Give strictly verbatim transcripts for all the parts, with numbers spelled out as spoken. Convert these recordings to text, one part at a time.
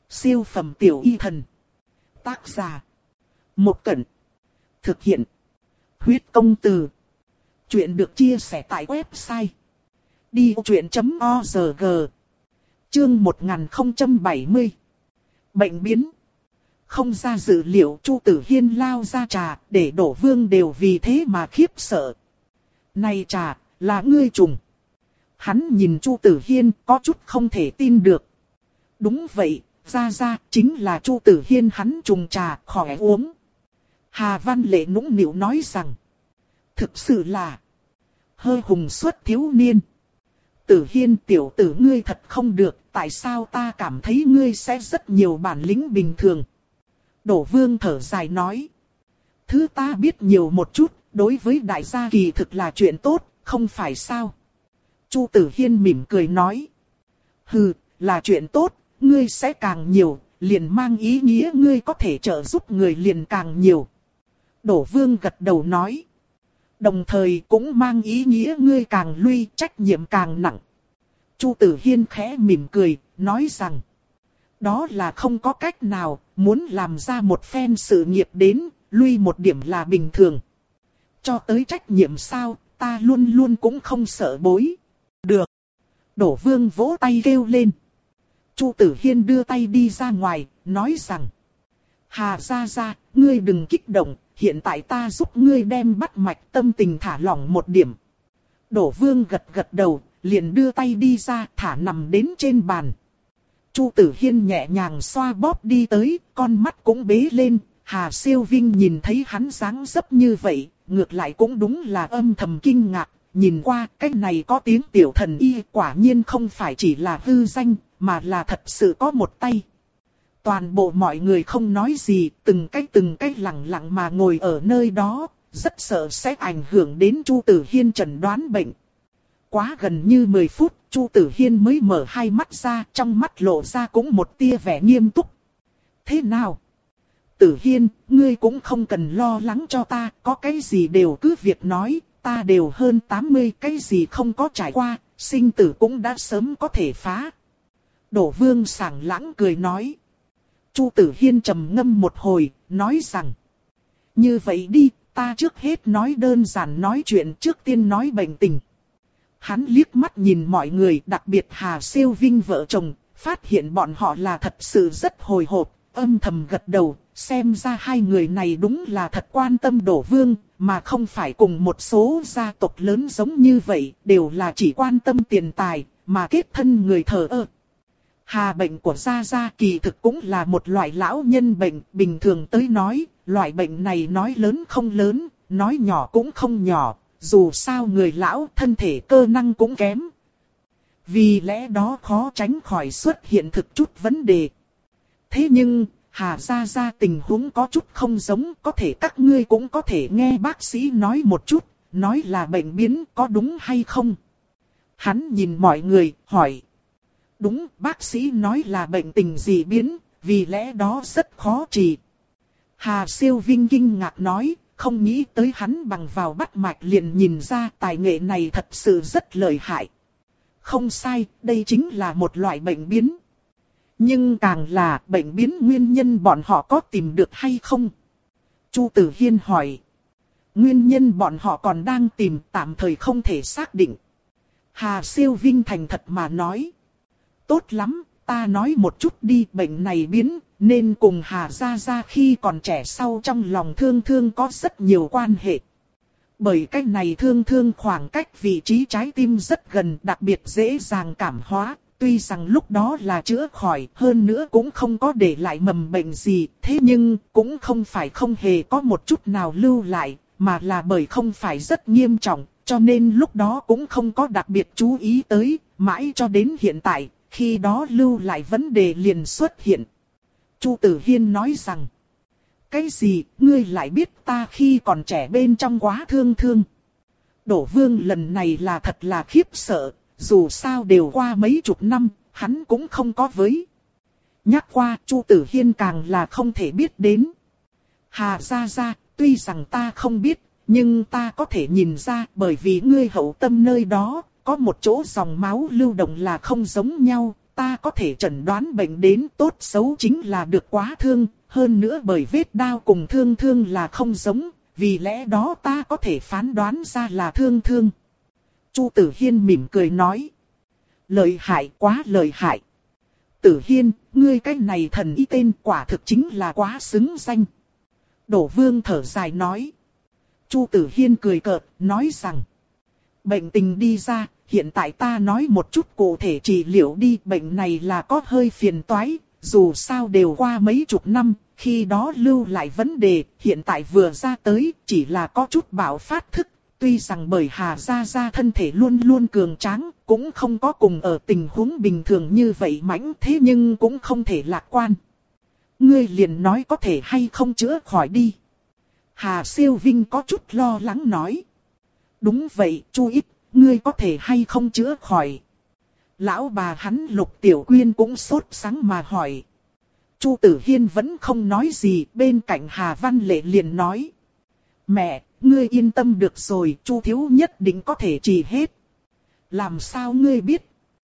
Siêu phẩm tiểu y thần. Tác giả. Một Cẩn. Thực hiện. Huyết công từ. Chuyện được chia sẻ tại website đi vô chuyện chấm org. Chương một nghìn không trăm bảy mươi. Bệnh biến. Không ra dự liệu, Chu Tử Hiên lao ra trà, để Đỗ Vương đều vì thế mà khiếp sợ. Này trà, là ngươi trùng. Hắn nhìn Chu Tử Hiên có chút không thể tin được. Đúng vậy, ra ra, chính là Chu Tử Hiên hắn trùng trà, khỏe uống. Hà Văn Lệ nũng nịu nói rằng, thực sự là hơi hùng xuất thiếu niên. Tử Hiên tiểu tử ngươi thật không được, tại sao ta cảm thấy ngươi sẽ rất nhiều bản lĩnh bình thường. Đỗ Vương thở dài nói, thứ ta biết nhiều một chút, đối với đại gia kỳ thực là chuyện tốt, không phải sao. Chu Tử Hiên mỉm cười nói, hừ, là chuyện tốt, ngươi sẽ càng nhiều, liền mang ý nghĩa ngươi có thể trợ giúp người liền càng nhiều. Đỗ Vương gật đầu nói, đồng thời cũng mang ý nghĩa ngươi càng lui, trách nhiệm càng nặng. Chu Tử Hiên khẽ mỉm cười, nói rằng, đó là không có cách nào, muốn làm ra một phen sự nghiệp đến, lui một điểm là bình thường. Cho tới trách nhiệm sao, ta luôn luôn cũng không sợ bối. Được. Đỗ Vương vỗ tay kêu lên. Chu Tử Hiên đưa tay đi ra ngoài, nói rằng, Hà gia gia, ngươi đừng kích động, hiện tại ta giúp ngươi đem bắt mạch, tâm tình thả lỏng một điểm. Đỗ Vương gật gật đầu, liền đưa tay đi ra, thả nằm đến trên bàn. Chu Tử Hiên nhẹ nhàng xoa bóp đi tới, con mắt cũng bế lên. Hà Siêu Vinh nhìn thấy hắn dáng dấp như vậy, ngược lại cũng đúng là âm thầm kinh ngạc. Nhìn qua, cái này có tiếng tiểu thần y, quả nhiên không phải chỉ là hư danh, mà là thật sự có một tay. Toàn bộ mọi người không nói gì, từng cái từng cái lặng lặng mà ngồi ở nơi đó, rất sợ sẽ ảnh hưởng đến Chu Tử Hiên chẩn đoán bệnh. Quá gần như mười phút, Chu Tử Hiên mới mở hai mắt ra, trong mắt lộ ra cũng một tia vẻ nghiêm túc. Thế nào? Tử Hiên, ngươi cũng không cần lo lắng cho ta, có cái gì đều cứ việc nói, ta đều hơn tám mươi, cái gì không có trải qua, sinh tử cũng đã sớm có thể phá. Đỗ Vương sảng lãng cười nói. Chu Tử Hiên trầm ngâm một hồi, nói rằng, như vậy đi, ta trước hết nói đơn giản nói chuyện, trước tiên nói bệnh tình. Hắn liếc mắt nhìn mọi người, đặc biệt Hà Siêu Vinh vợ chồng, phát hiện bọn họ là thật sự rất hồi hộp, âm thầm gật đầu, xem ra hai người này đúng là thật quan tâm Đỗ Vương, mà không phải cùng một số gia tộc lớn giống như vậy, đều là chỉ quan tâm tiền tài, mà kết thân người thờ ơ. Hà bệnh của Gia Gia kỳ thực cũng là một loại lão nhân bệnh, bình thường tới nói, loại bệnh này nói lớn không lớn, nói nhỏ cũng không nhỏ, dù sao người lão thân thể cơ năng cũng kém. Vì lẽ đó khó tránh khỏi xuất hiện thực chút vấn đề. Thế nhưng, Hà Gia Gia tình huống có chút không giống, có thể các ngươi cũng có thể nghe bác sĩ nói một chút, nói là bệnh biến có đúng hay không? Hắn nhìn mọi người, hỏi. Đúng, bác sĩ nói là bệnh tình gì biến, vì lẽ đó rất khó trị. Hà Siêu Vinh kinh ngạc nói, không nghĩ tới hắn bằng vào bắt mạch liền nhìn ra tài nghệ này thật sự rất lợi hại. Không sai, đây chính là một loại bệnh biến. Nhưng càng là bệnh biến nguyên nhân bọn họ có tìm được hay không? Chu Tử Hiên hỏi. Nguyên nhân bọn họ còn đang tìm, tạm thời không thể xác định. Hà Siêu Vinh thành thật mà nói. Tốt lắm, ta nói một chút đi, bệnh này biến, nên cùng Hà Gia Gia khi còn trẻ sau trong lòng thương thương có rất nhiều quan hệ. Bởi cách này thương thương khoảng cách vị trí trái tim rất gần, đặc biệt dễ dàng cảm hóa, tuy rằng lúc đó là chữa khỏi, hơn nữa cũng không có để lại mầm bệnh gì, thế nhưng cũng không phải không hề có một chút nào lưu lại, mà là bởi không phải rất nghiêm trọng, cho nên lúc đó cũng không có đặc biệt chú ý tới, mãi cho đến hiện tại. Khi đó lưu lại vấn đề liền xuất hiện. Chu Tử Hiên nói rằng, cái gì, ngươi lại biết ta khi còn trẻ bên trong quá thương thương. Đỗ Vương lần này là thật là khiếp sợ, dù sao đều qua mấy chục năm, hắn cũng không có với. Nhắc qua, Chu Tử Hiên càng là không thể biết đến. Hà Gia Gia, tuy rằng ta không biết, nhưng ta có thể nhìn ra bởi vì ngươi hậu tâm nơi đó. Có một chỗ dòng máu lưu động là không giống nhau, ta có thể chẩn đoán bệnh đến, tốt xấu chính là được quá thương, hơn nữa bởi vết đao cùng thương thương là không giống, vì lẽ đó ta có thể phán đoán ra là thương thương. Chu Tử Hiên mỉm cười nói. Lợi hại, quá lợi hại. Tử Hiên, ngươi cái này thần y tên quả thực chính là quá xứng danh. Đỗ Vương thở dài nói. Chu Tử Hiên cười cợt, nói rằng. Bệnh tình đi ra, hiện tại ta nói một chút cụ thể trị liệu đi. Bệnh này là có hơi phiền toái, dù sao đều qua mấy chục năm, khi đó lưu lại vấn đề, hiện tại vừa ra tới, chỉ là có chút bạo phát thức. Tuy rằng bởi Hà Gia Gia thân thể luôn luôn cường tráng, cũng không có cùng ở tình huống bình thường như vậy mãnh, thế nhưng cũng không thể lạc quan. Ngươi liền nói có thể hay không chữa khỏi đi. Hà Siêu Vinh có chút lo lắng nói. Đúng vậy, Chu Ít, ngươi có thể hay không chữa khỏi. Lão bà hắn Lục Tiểu Quyên cũng sốt sắng mà hỏi. Chu Tử Hiên vẫn không nói gì, bên cạnh Hà Văn Lệ liền nói. Mẹ, ngươi yên tâm được rồi, Chu thiếu nhất định có thể trị hết. Làm sao ngươi biết?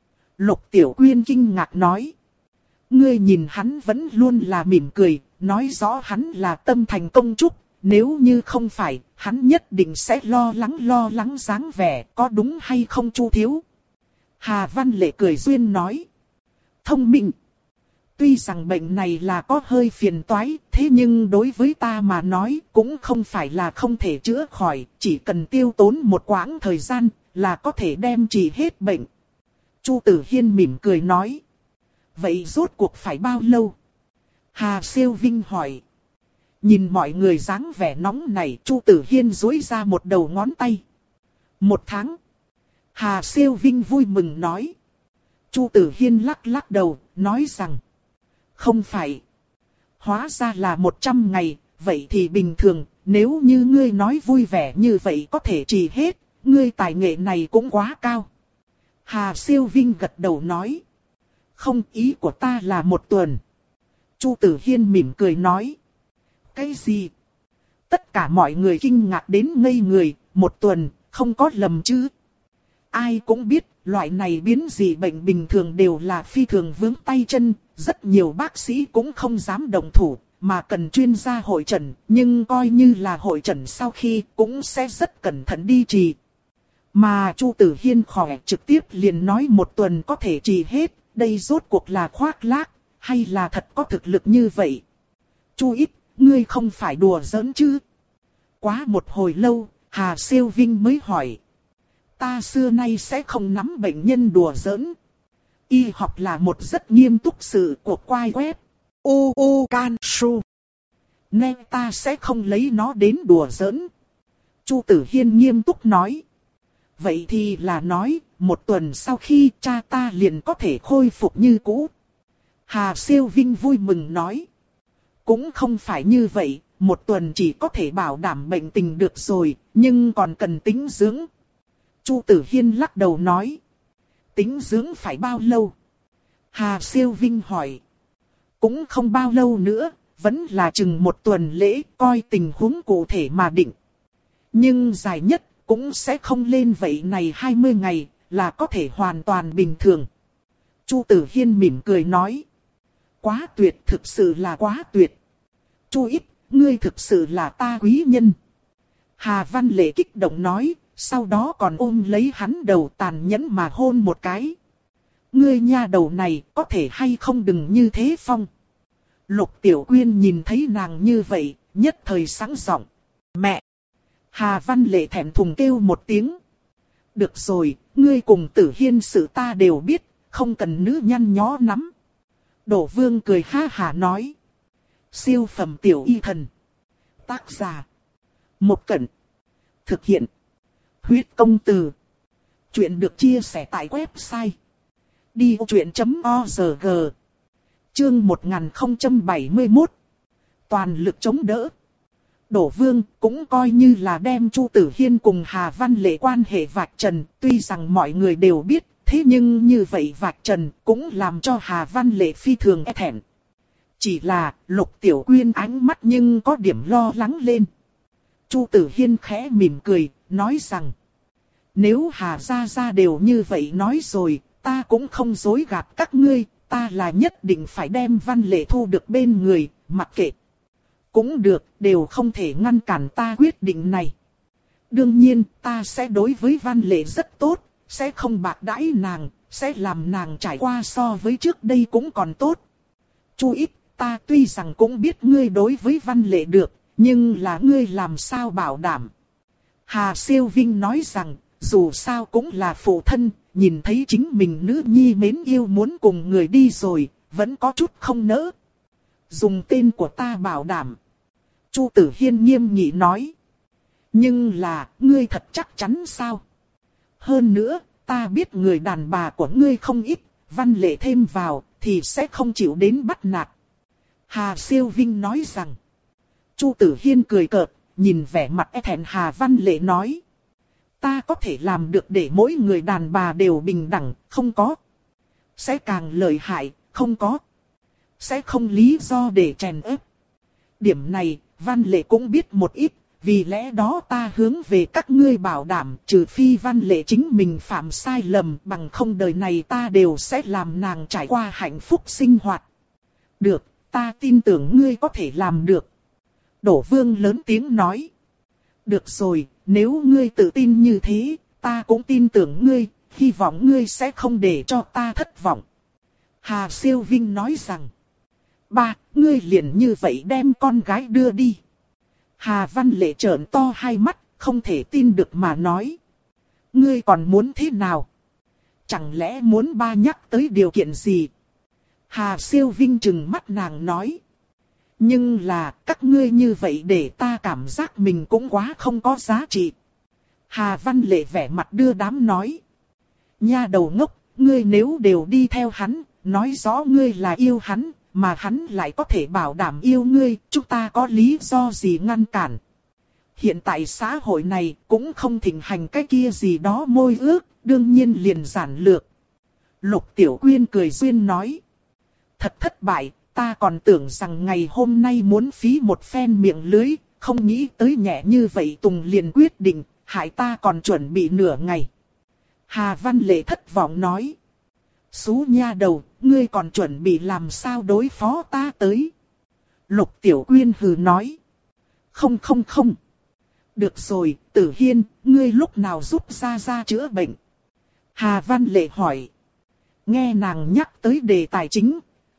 Lục Tiểu Quyên kinh ngạc nói. Ngươi nhìn hắn vẫn luôn là mỉm cười, nói rõ hắn là tâm thành công trúc. Nếu như không phải, hắn nhất định sẽ lo lắng lo lắng dáng vẻ, có đúng hay không Chu thiếu? Hà Văn Lệ cười duyên nói. Thông minh. Tuy rằng bệnh này là có hơi phiền toái, thế nhưng đối với ta mà nói cũng không phải là không thể chữa khỏi, chỉ cần tiêu tốn một quãng thời gian là có thể đem trị hết bệnh. Chu Tử Hiên mỉm cười nói. Vậy rốt cuộc phải bao lâu? Hà Siêu Vinh hỏi. Nhìn mọi người dáng vẻ nóng này, Chu Tử Hiên duỗi ra một đầu ngón tay. Một tháng. Hà Siêu Vinh vui mừng nói. Chu Tử Hiên lắc lắc đầu, nói rằng. Không phải. Hóa ra là một trăm ngày, vậy thì bình thường, nếu như ngươi nói vui vẻ như vậy có thể trị hết, ngươi tài nghệ này cũng quá cao. Hà Siêu Vinh gật đầu nói. Không, ý của ta là một tuần. Chu Tử Hiên mỉm cười nói. Cái gì? Tất cả mọi người kinh ngạc đến ngây người, một tuần, không có lầm chứ. Ai cũng biết, loại này biến dị bệnh bình thường đều là phi thường vướng tay chân, rất nhiều bác sĩ cũng không dám động thủ, mà cần chuyên gia hội chẩn, nhưng coi như là hội chẩn sau khi cũng sẽ rất cẩn thận đi trị. Mà Chu Tử Hiên khỏe trực tiếp liền nói một tuần có thể trị hết, đây rốt cuộc là khoác lác, hay là thật có thực lực như vậy? Chu Ít, ngươi không phải đùa giỡn chứ? Quá một hồi lâu, Hà Siêu Vinh mới hỏi. Ta xưa nay sẽ không nắm bệnh nhân đùa giỡn. Y học là một rất nghiêm túc sự cuộc quay web. U U Can Su. Nên ta sẽ không lấy nó đến đùa giỡn. Chu Tử Hiên nghiêm túc nói. Vậy thì là nói, một tuần sau khi cha ta liền có thể khôi phục như cũ. Hà Siêu Vinh vui mừng nói. Cũng không phải như vậy, một tuần chỉ có thể bảo đảm bệnh tình được rồi, nhưng còn cần tĩnh dưỡng. Chu Tử Hiên lắc đầu nói. Tĩnh dưỡng phải bao lâu? Hà Siêu Vinh hỏi. Cũng không bao lâu nữa, vẫn là chừng một tuần lễ, coi tình huống cụ thể mà định. Nhưng dài nhất, cũng sẽ không lên vậy này hai mươi ngày, là có thể hoàn toàn bình thường. Chu Tử Hiên mỉm cười nói. Quá tuyệt, thực sự là quá tuyệt. Chu Ít, ngươi thực sự là ta quý nhân. Hà Văn Lệ kích động nói, sau đó còn ôm lấy hắn đầu tàn nhẫn mà hôn một cái. Ngươi nha đầu này, có thể hay không đừng như thế phong. Lục Tiểu Quyên nhìn thấy nàng như vậy, nhất thời sẵn giọng. Mẹ! Hà Văn Lệ thẹn thùng kêu một tiếng. Được rồi, ngươi cùng Tử Hiên sự ta đều biết, không cần nữ nhăn nhó nắm. Đỗ Vương cười ha hả nói. Siêu phẩm tiểu y thần. Tác giả. Một Cẩn. Thực hiện. Huyết công từ. Chuyện được chia sẻ tại website. đi ô chuyện chấm org. Chương một nghìn không trăm bảy mươi mốt. Toàn lực chống đỡ. Đỗ Vương cũng coi như là đem Chu Tử Hiên cùng Hà Văn Lệ quan hệ vạch trần. Tuy rằng mọi người đều biết, thế nhưng như vậy vạch trần cũng làm cho Hà Văn Lệ phi thường e thẹn. Chỉ là Lục Tiểu Quyên ánh mắt nhưng có điểm lo lắng lên. Chu Tử Hiên khẽ mỉm cười, nói rằng. Nếu Hà Gia Gia đều như vậy nói rồi, ta cũng không dối gạt các ngươi, ta là nhất định phải đem Văn Lệ thu được bên người, mặc kệ. Cũng được, đều không thể ngăn cản ta quyết định này. Đương nhiên, ta sẽ đối với Văn Lệ rất tốt, sẽ không bạc đãi nàng, sẽ làm nàng trải qua so với trước đây cũng còn tốt. Chu Ít, ta tuy rằng cũng biết ngươi đối với Văn Lệ được, nhưng là ngươi làm sao bảo đảm. Hà Siêu Vinh nói rằng, dù sao cũng là phụ thân, nhìn thấy chính mình nữ nhi mến yêu muốn cùng người đi rồi, vẫn có chút không nỡ. Dùng tên của ta bảo đảm. Chu Tử Hiên nghiêm nghị nói. Nhưng là, ngươi thật chắc chắn sao? Hơn nữa, ta biết người đàn bà của ngươi không ít, Văn Lệ thêm vào, thì sẽ không chịu đến bắt nạt. Hà Siêu Vinh nói rằng. Chu Tử Hiên cười cợt, nhìn vẻ mặt e thẹn Hà Văn Lệ nói. Ta có thể làm được để mỗi người đàn bà đều bình đẳng, không có. Sẽ càng lợi hại, không có. Sẽ không lý do để chèn ép. Điểm này, Văn Lệ cũng biết một ít, vì lẽ đó ta hướng về các ngươi bảo đảm, trừ phi Văn Lệ chính mình phạm sai lầm, bằng không đời này ta đều sẽ làm nàng trải qua hạnh phúc sinh hoạt. Được, ta tin tưởng ngươi có thể làm được. Đỗ Vương lớn tiếng nói. Được rồi, nếu ngươi tự tin như thế, ta cũng tin tưởng ngươi, hy vọng ngươi sẽ không để cho ta thất vọng. Hà Siêu Vinh nói rằng. Ba, ngươi liền như vậy đem con gái đưa đi. Hà Văn Lệ trợn to hai mắt, không thể tin được mà nói. Ngươi còn muốn thế nào? Chẳng lẽ muốn ba nhắc tới điều kiện gì? Hà Siêu Vinh trừng mắt nàng nói. Nhưng là, các ngươi như vậy để ta cảm giác mình cũng quá không có giá trị. Hà Văn Lệ vẻ mặt đưa đám nói. Nha đầu ngốc, ngươi nếu đều đi theo hắn, nói rõ ngươi là yêu hắn, mà hắn lại có thể bảo đảm yêu ngươi, chúng ta có lý do gì ngăn cản. Hiện tại xã hội này cũng không thịnh hành cái kia gì đó môi ước, đương nhiên liền giản lược. Lục Tiểu Quyên cười duyên nói. Thật thất bại, ta còn tưởng rằng ngày hôm nay muốn phí một phen miệng lưới, không nghĩ tới nhẹ như vậy Tùng liền quyết định, hại ta còn chuẩn bị nửa ngày. Hà Văn Lệ thất vọng nói. Xú nha đầu, ngươi còn chuẩn bị làm sao đối phó ta tới. Lục Tiểu Quyên hừ nói. Không không không. Được rồi, Tử Hiên, ngươi lúc nào giúp Gia Gia chữa bệnh? Hà Văn Lệ hỏi. Nghe nàng nhắc tới đề tài chính.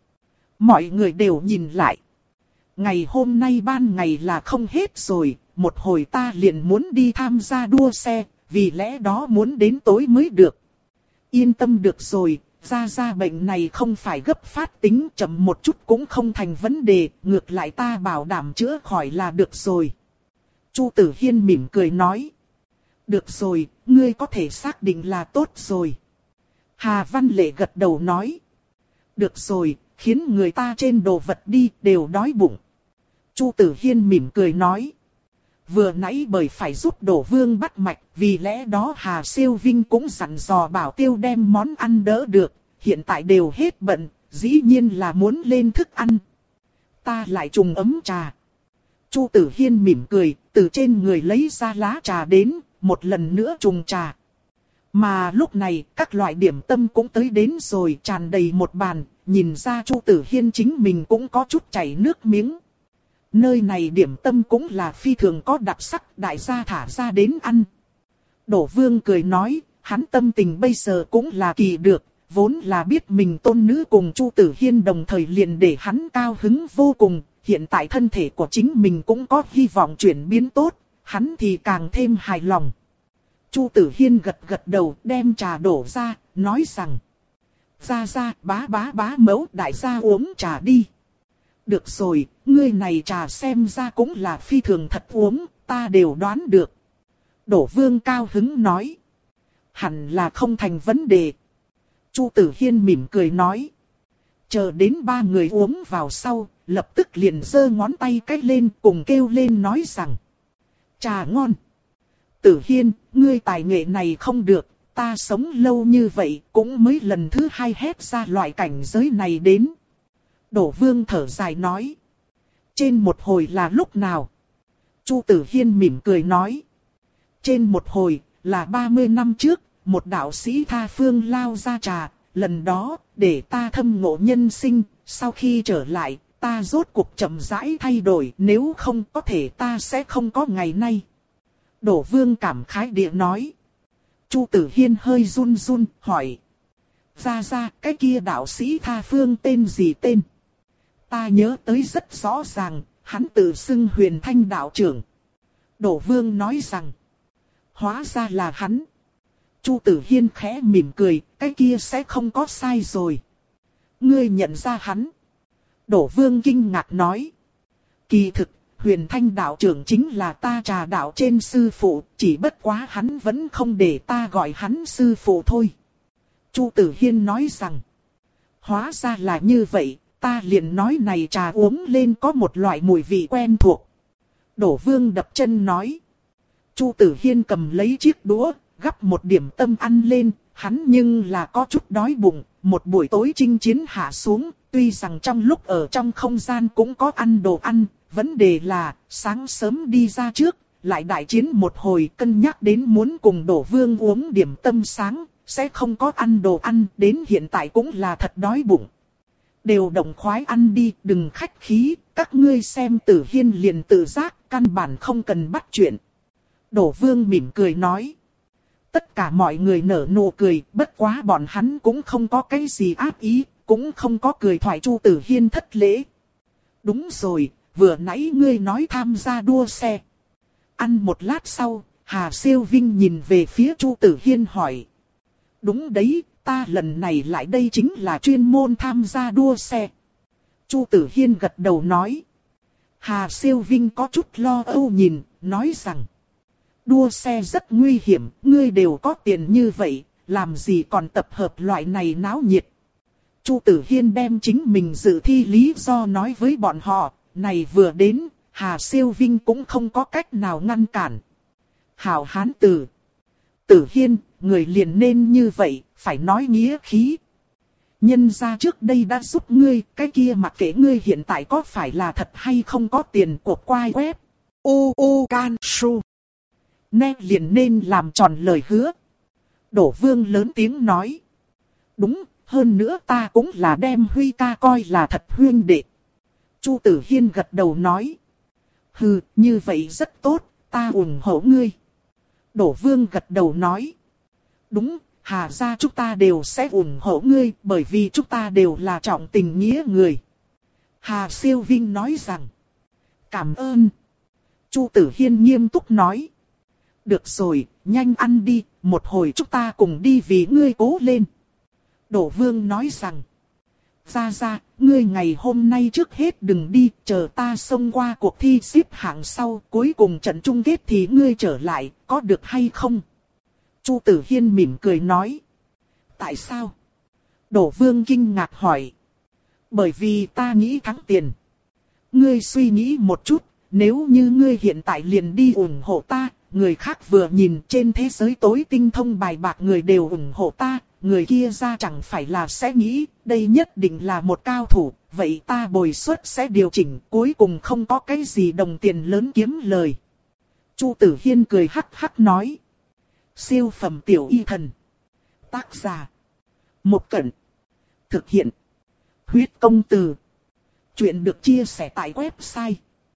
Mọi người đều nhìn lại. Ngày hôm nay ban ngày là không hết rồi, một hồi ta liền muốn đi tham gia đua xe, vì lẽ đó muốn đến tối mới được. Yên tâm được rồi, Gia Gia bệnh này không phải gấp phát tính, chậm một chút cũng không thành vấn đề, ngược lại ta bảo đảm chữa khỏi là được rồi. Chu Tử Hiên mỉm cười nói. Được rồi, ngươi có thể xác định là tốt rồi. Hà Văn Lệ gật đầu nói. Được rồi, khiến người ta trên đồ vật đi, đều đói bụng. Chu Tử Hiên mỉm cười nói. Vừa nãy bởi phải giúp Đỗ Vương bắt mạch, vì lẽ đó Hà Siêu Vinh cũng dặn dò bảo tiêu đem món ăn đỡ được, hiện tại đều hết bận, dĩ nhiên là muốn lên thức ăn. Ta lại trùng ấm trà. Chu Tử Hiên mỉm cười, từ trên người lấy ra lá trà đến, một lần nữa trùng trà. Mà lúc này, các loại điểm tâm cũng tới đến rồi, tràn đầy một bàn, nhìn ra Chu Tử Hiên chính mình cũng có chút chảy nước miếng. Nơi này điểm tâm cũng là phi thường có đặc sắc, đại gia thả ra đến ăn. Đỗ Vương cười nói, hắn tâm tình bây giờ cũng là kỳ được, vốn là biết mình tôn nữ cùng Chu Tử Hiên đồng thời liền để hắn cao hứng vô cùng, hiện tại thân thể của chính mình cũng có hy vọng chuyển biến tốt, hắn thì càng thêm hài lòng. Chu Tử Hiên gật gật đầu đem trà đổ ra, nói rằng. Ra ra, bá bá bá mẫu đại gia uống trà đi. Được rồi, ngươi này trà xem ra cũng là phi thường thật uống, ta đều đoán được. Đỗ Vương cao hứng nói. Hẳn là không thành vấn đề. Chu Tử Hiên mỉm cười nói. Chờ đến ba người uống vào sau, lập tức liền giơ ngón tay cách lên cùng kêu lên nói rằng. Trà ngon. Tử Hiên, ngươi tài nghệ này không được, ta sống lâu như vậy cũng mới lần thứ hai hét ra loại cảnh giới này đến. Đỗ Vương thở dài nói. Trên một hồi là lúc nào? Chu Tử Hiên mỉm cười nói. Trên một hồi là ba mươi năm trước, một đạo sĩ tha phương lao ra trà, lần đó, để ta thâm ngộ nhân sinh, sau khi trở lại, ta rốt cuộc chậm rãi thay đổi, nếu không có thể ta sẽ không có ngày nay. Đổ Vương cảm khái địa nói. Chu Tử Hiên hơi run run, hỏi. Ra ra, cái kia đạo sĩ tha phương tên gì tên? Ta nhớ tới rất rõ ràng, hắn tự xưng Huyền Thanh đạo trưởng. Đổ Vương nói rằng. Hóa ra là hắn. Chu Tử Hiên khẽ mỉm cười, cái kia sẽ không có sai rồi. Ngươi nhận ra hắn. Đổ Vương kinh ngạc nói. Kỳ thực, Huyền Thanh đạo trưởng chính là ta Trà đạo trên sư phụ, chỉ bất quá hắn vẫn không để ta gọi hắn sư phụ thôi. Chu Tử Hiên nói rằng. Hóa ra là như vậy, ta liền nói này trà uống lên có một loại mùi vị quen thuộc. Đổ Vương đập chân nói. Chu Tử Hiên cầm lấy chiếc đũa, gắp một điểm tâm ăn lên, hắn nhưng là có chút đói bụng, một buổi tối chinh chiến hạ xuống, tuy rằng trong lúc ở trong không gian cũng có ăn đồ ăn, vấn đề là sáng sớm đi ra trước, lại đại chiến một hồi cân nhắc đến muốn cùng Đổ Vương uống điểm tâm sáng, sẽ không có ăn đồ ăn, đến hiện tại cũng là thật đói bụng. Đều đồng khoái ăn đi, đừng khách khí, các ngươi xem Tử Hiên liền tự giác, căn bản không cần bắt chuyện. Đổ Vương mỉm cười nói. Tất cả mọi người nở nụ cười, bất quá bọn hắn cũng không có cái gì ác ý, cũng không có cười thoại. Chu Tử Hiên thất lễ. Đúng rồi, vừa nãy ngươi nói tham gia đua xe. Ăn một lát sau, Hà Siêu Vinh nhìn về phía Chu Tử Hiên hỏi. Đúng đấy, ta lần này lại đây chính là chuyên môn tham gia đua xe. Chu Tử Hiên gật đầu nói. Hà Siêu Vinh có chút lo âu nhìn, nói rằng. Đua xe rất nguy hiểm, ngươi đều có tiền như vậy, làm gì còn tập hợp loại này náo nhiệt. Chu Tử Hiên đem chính mình dự thi lý do nói với bọn họ, này vừa đến, Hà Siêu Vinh cũng không có cách nào ngăn cản. Hảo hán tử. Tử Hiên, người liền nên như vậy, phải nói nghĩa khí. Nhân gia trước đây đã giúp ngươi, cái kia mặc kệ ngươi hiện tại có phải là thật hay không có tiền của quai web. U U Can Su. Nè liền nên làm tròn lời hứa. Đổ Vương lớn tiếng nói. Đúng, hơn nữa ta cũng là đem Huy ca coi là thật huyên đệ. Chu Tử Hiên gật đầu nói. Hừ, như vậy rất tốt, ta ủng hộ ngươi. Đổ Vương gật đầu nói. Đúng, Hà gia chúng ta đều sẽ ủng hộ ngươi, bởi vì chúng ta đều là trọng tình nghĩa người. Hà Siêu Vinh nói rằng. Cảm ơn. Chu Tử Hiên nghiêm túc nói. Được rồi, nhanh ăn đi, một hồi chúng ta cùng đi vì ngươi cố lên. Đổ Vương nói rằng. Ra ra, ngươi ngày hôm nay trước hết đừng đi, chờ ta xông qua cuộc thi xếp hạng sau, cuối cùng trận chung kết thì ngươi trở lại, có được hay không? Chu Tử Hiên mỉm cười nói. Tại sao? Đổ Vương kinh ngạc hỏi. Bởi vì ta nghĩ thắng tiền. Ngươi suy nghĩ một chút, nếu như ngươi hiện tại liền đi ủng hộ ta, người khác vừa nhìn trên thế giới tối tinh thông bài bạc người đều ủng hộ ta, người kia ra chẳng phải là sẽ nghĩ, đây nhất định là một cao thủ, vậy ta bồi suất sẽ điều chỉnh, cuối cùng không có cái gì đồng tiền lớn kiếm lời. Chu Tử Hiên cười hắc hắc nói. Siêu phẩm tiểu y thần. Tác giả. Một Cẩn. Thực hiện. Huyết công từ. Chuyện được chia sẻ tại website.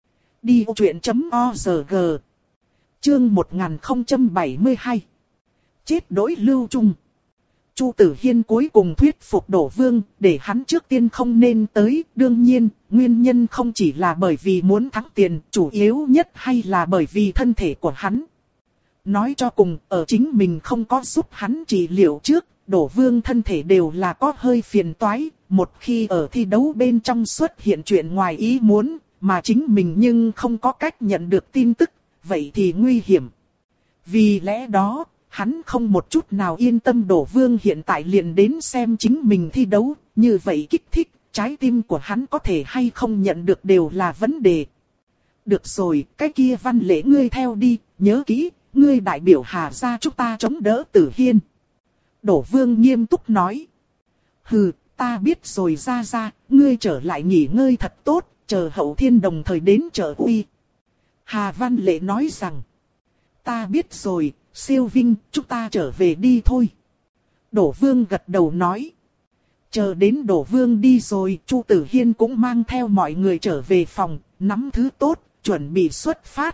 đi ô chuyện chấm org. Chương một nghìn không trăm bảy mươi hai. Chết đối lưu trung. Chu Tử Hiên cuối cùng thuyết phục Đổ Vương, để hắn trước tiên không nên tới, đương nhiên, nguyên nhân không chỉ là bởi vì muốn thắng tiền, chủ yếu nhất hay là bởi vì thân thể của hắn. Nói cho cùng, ở chính mình không có giúp hắn trị liệu trước, Đổ Vương thân thể đều là có hơi phiền toái, một khi ở thi đấu bên trong xuất hiện chuyện ngoài ý muốn, mà chính mình nhưng không có cách nhận được tin tức, vậy thì nguy hiểm. Vì lẽ đó, hắn không một chút nào yên tâm Đổ Vương hiện tại liền đến xem chính mình thi đấu, như vậy kích thích, trái tim của hắn có thể hay không nhận được đều là vấn đề. Được rồi, cái kia Văn Lễ ngươi theo đi, nhớ kỹ, ngươi đại biểu Hà gia chúng ta chống đỡ Tử Hiên. Đổ Vương nghiêm túc nói. Hừ, ta biết rồi ra ra, ngươi trở lại nghỉ ngơi thật tốt, chờ Hậu Thiên đồng thời đến trợ uy. Hà Văn Lễ nói rằng. Ta biết rồi, Siêu Vinh, chúng ta trở về đi thôi. Đổ Vương gật đầu nói. Chờ đến Đỗ Vương đi rồi, Chu Tử Hiên cũng mang theo mọi người trở về phòng, nắm thứ tốt, chuẩn bị xuất phát.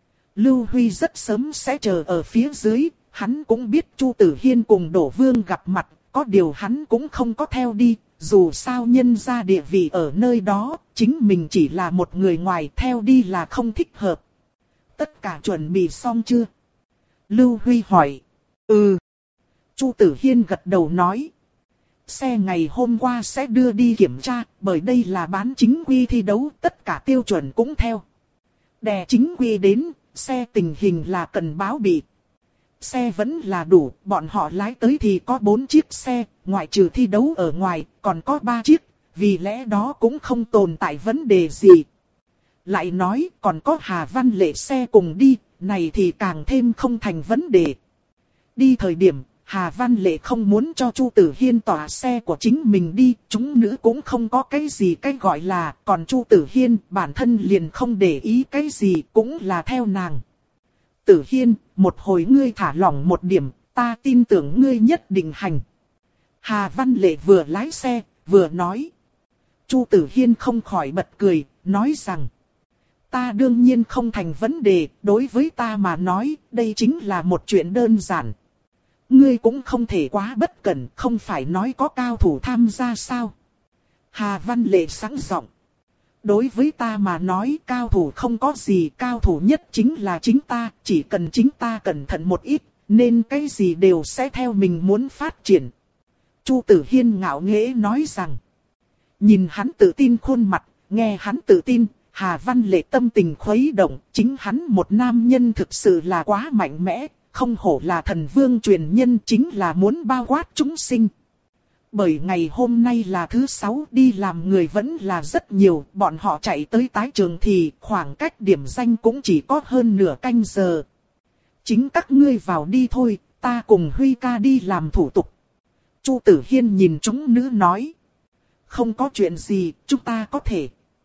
Lưu Huy rất sớm sẽ chờ ở phía dưới, hắn cũng biết Chu Tử Hiên cùng Đỗ Vương gặp mặt, có điều hắn cũng không có theo đi, dù sao nhân ra địa vị ở nơi đó, chính mình chỉ là một người ngoài, theo đi là không thích hợp. Tất cả chuẩn bị xong chưa? Lưu Huy hỏi. Ừ. Chu Tử Hiên gật đầu nói. Xe ngày hôm qua sẽ đưa đi kiểm tra, bởi đây là bán chính quy thi đấu, tất cả tiêu chuẩn cũng theo. Đè chính quy đến, xe tình hình là cần báo bị. Xe vẫn là đủ, bọn họ lái tới thì có bốn chiếc xe, ngoại trừ thi đấu ở ngoài, còn có ba chiếc, vì lẽ đó cũng không tồn tại vấn đề gì. Lại nói, còn có Hà Văn Lệ xe cùng đi, này thì càng thêm không thành vấn đề. Đi thời điểm, Hà Văn Lệ không muốn cho Chu Tử Hiên tỏa xe của chính mình đi, chúng nữ cũng không có cái gì cái gọi là, còn Chu Tử Hiên bản thân liền không để ý cái gì, cũng là theo nàng. Tử Hiên, một hồi ngươi thả lỏng một điểm, ta tin tưởng ngươi nhất định hành. Hà Văn Lệ vừa lái xe, vừa nói. Chu Tử Hiên không khỏi bật cười, nói rằng. Ta đương nhiên không thành vấn đề, đối với ta mà nói, đây chính là một chuyện đơn giản. Ngươi cũng không thể quá bất cẩn, không phải nói có cao thủ tham gia sao? Hà Văn Lệ sáng giọng. Đối với ta mà nói cao thủ không có gì, cao thủ nhất chính là chính ta, chỉ cần chính ta cẩn thận một ít, nên cái gì đều sẽ theo mình muốn phát triển. Chu Tử Hiên ngạo nghễ nói rằng. Nhìn hắn tự tin khuôn mặt, nghe hắn tự tin, Hà Văn Lệ tâm tình khuấy động, chính hắn một nam nhân thực sự là quá mạnh mẽ. Không hổ là thần vương truyền nhân, chính là muốn bao quát chúng sinh. Bởi ngày hôm nay là thứ sáu, đi làm người vẫn là rất nhiều, bọn họ chạy tới tái trường thì khoảng cách điểm danh cũng chỉ có hơn nửa canh giờ. Chính các ngươi vào đi thôi, ta cùng Huy ca đi làm thủ tục. Chu Tử Hiên nhìn chúng nữ nói. Không có chuyện gì, chúng ta có thể.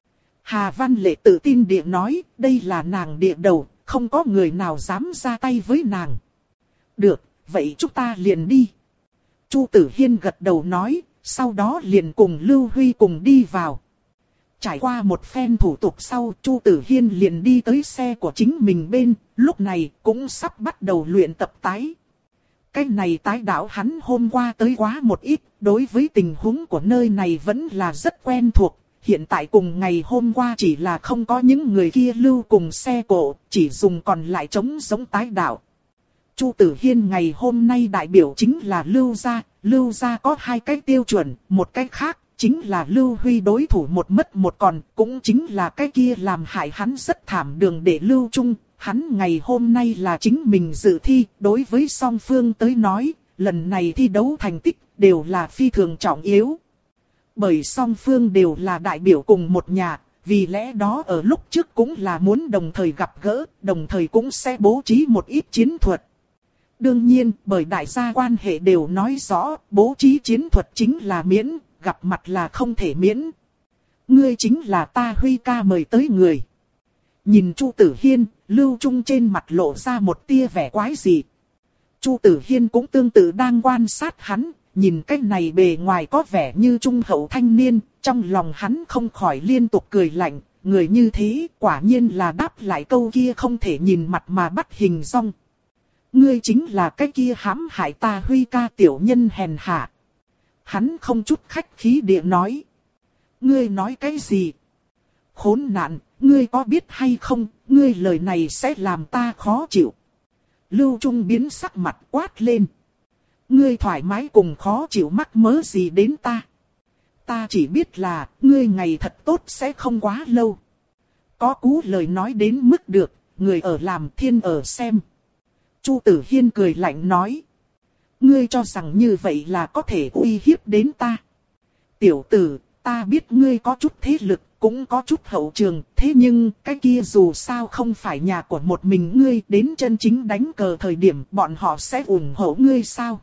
Hà Văn Lệ tự tin địa nói, đây là nàng địa đầu. Không có người nào dám ra tay với nàng. Được, vậy chúng ta liền đi. Chu Tử Hiên gật đầu nói, sau đó liền cùng Lưu Huy cùng đi vào. Trải qua một phen thủ tục sau, Chu Tử Hiên liền đi tới xe của chính mình bên, lúc này cũng sắp bắt đầu luyện tập tái. Cái này tái đạo hắn hôm qua tới quá một ít, đối với tình huống của nơi này vẫn là rất quen thuộc. Hiện tại cùng ngày hôm qua chỉ là không có những người kia lưu cùng xe cộ, chỉ dùng còn lại trống giống tái đạo. Chu Tử Hiên ngày hôm nay đại biểu chính là Lưu gia, Lưu gia có hai cái tiêu chuẩn, một cái khác chính là Lưu Huy đối thủ một mất một còn, cũng chính là cái kia làm hại hắn rất thảm đường để Lưu Trung. Hắn ngày hôm nay là chính mình dự thi, đối với song phương tới nói, lần này thi đấu thành tích đều là phi thường trọng yếu. Bởi song phương đều là đại biểu cùng một nhà, vì lẽ đó ở lúc trước cũng là muốn đồng thời gặp gỡ, đồng thời cũng sẽ bố trí một ít chiến thuật. Đương nhiên, bởi đại gia quan hệ đều nói rõ, bố trí chiến thuật chính là miễn, gặp mặt là không thể miễn. Ngươi chính là ta Huy ca mời tới người. Nhìn Chu Tử Hiên, Lưu Trung trên mặt lộ ra một tia vẻ quái dị. Chu Tử Hiên cũng tương tự đang quan sát hắn. Nhìn cái này bề ngoài có vẻ như trung hậu thanh niên, trong lòng hắn không khỏi liên tục cười lạnh, người như thế quả nhiên là đáp lại câu kia không thể nhìn mặt mà bắt hình dong. Ngươi chính là cái kia hãm hại ta Huy ca tiểu nhân hèn hạ. Hắn không chút khách khí địa nói. Ngươi nói cái gì? Khốn nạn, ngươi có biết hay không, ngươi lời này sẽ làm ta khó chịu. Lưu Trung biến sắc mặt quát lên. Ngươi thoải mái cùng khó chịu mắc mớ gì đến ta. Ta chỉ biết là, ngươi ngày thật tốt sẽ không quá lâu. Có cú lời nói đến mức được, người ở làm thiên ở xem. Chu Tử Hiên cười lạnh nói. Ngươi cho rằng như vậy là có thể uy hiếp đến ta. Tiểu tử, ta biết ngươi có chút thế lực, cũng có chút hậu trường, thế nhưng cái kia dù sao không phải nhà của một mình ngươi, đến chân chính đánh cờ thời điểm bọn họ sẽ ủng hộ ngươi sao?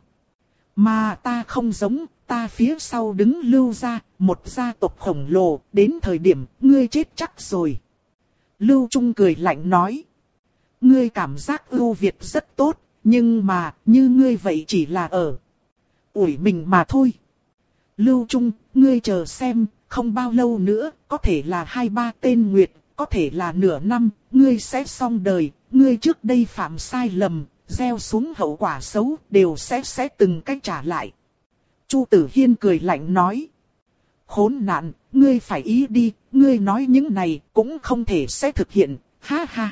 Mà ta không giống, ta phía sau đứng Lưu gia, một gia tộc khổng lồ, đến thời điểm ngươi chết chắc rồi. Lưu Trung cười lạnh nói. Ngươi cảm giác ưu việt rất tốt, nhưng mà như ngươi vậy chỉ là ở ủi mình mà thôi. Lưu Trung, ngươi chờ xem, không bao lâu nữa, có thể là hai ba tên nguyệt, có thể là nửa năm, ngươi sẽ xong đời, ngươi trước đây phạm sai lầm, gieo xuống hậu quả xấu, đều sẽ sẽ từng cách trả lại. Chu Tử Hiên cười lạnh nói. Khốn nạn, ngươi phải ý đi, ngươi nói những này cũng không thể sẽ thực hiện, ha ha.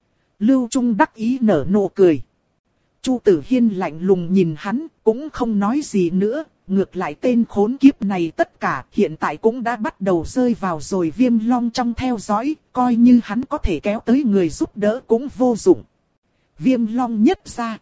Lưu Trung đắc ý nở nụ cười. Chu Tử Hiên lạnh lùng nhìn hắn, cũng không nói gì nữa, ngược lại tên khốn kiếp này tất cả hiện tại cũng đã bắt đầu rơi vào rồi Viêm Long trong theo dõi, coi như hắn có thể kéo tới người giúp đỡ cũng vô dụng. Viêm Long nhất ra.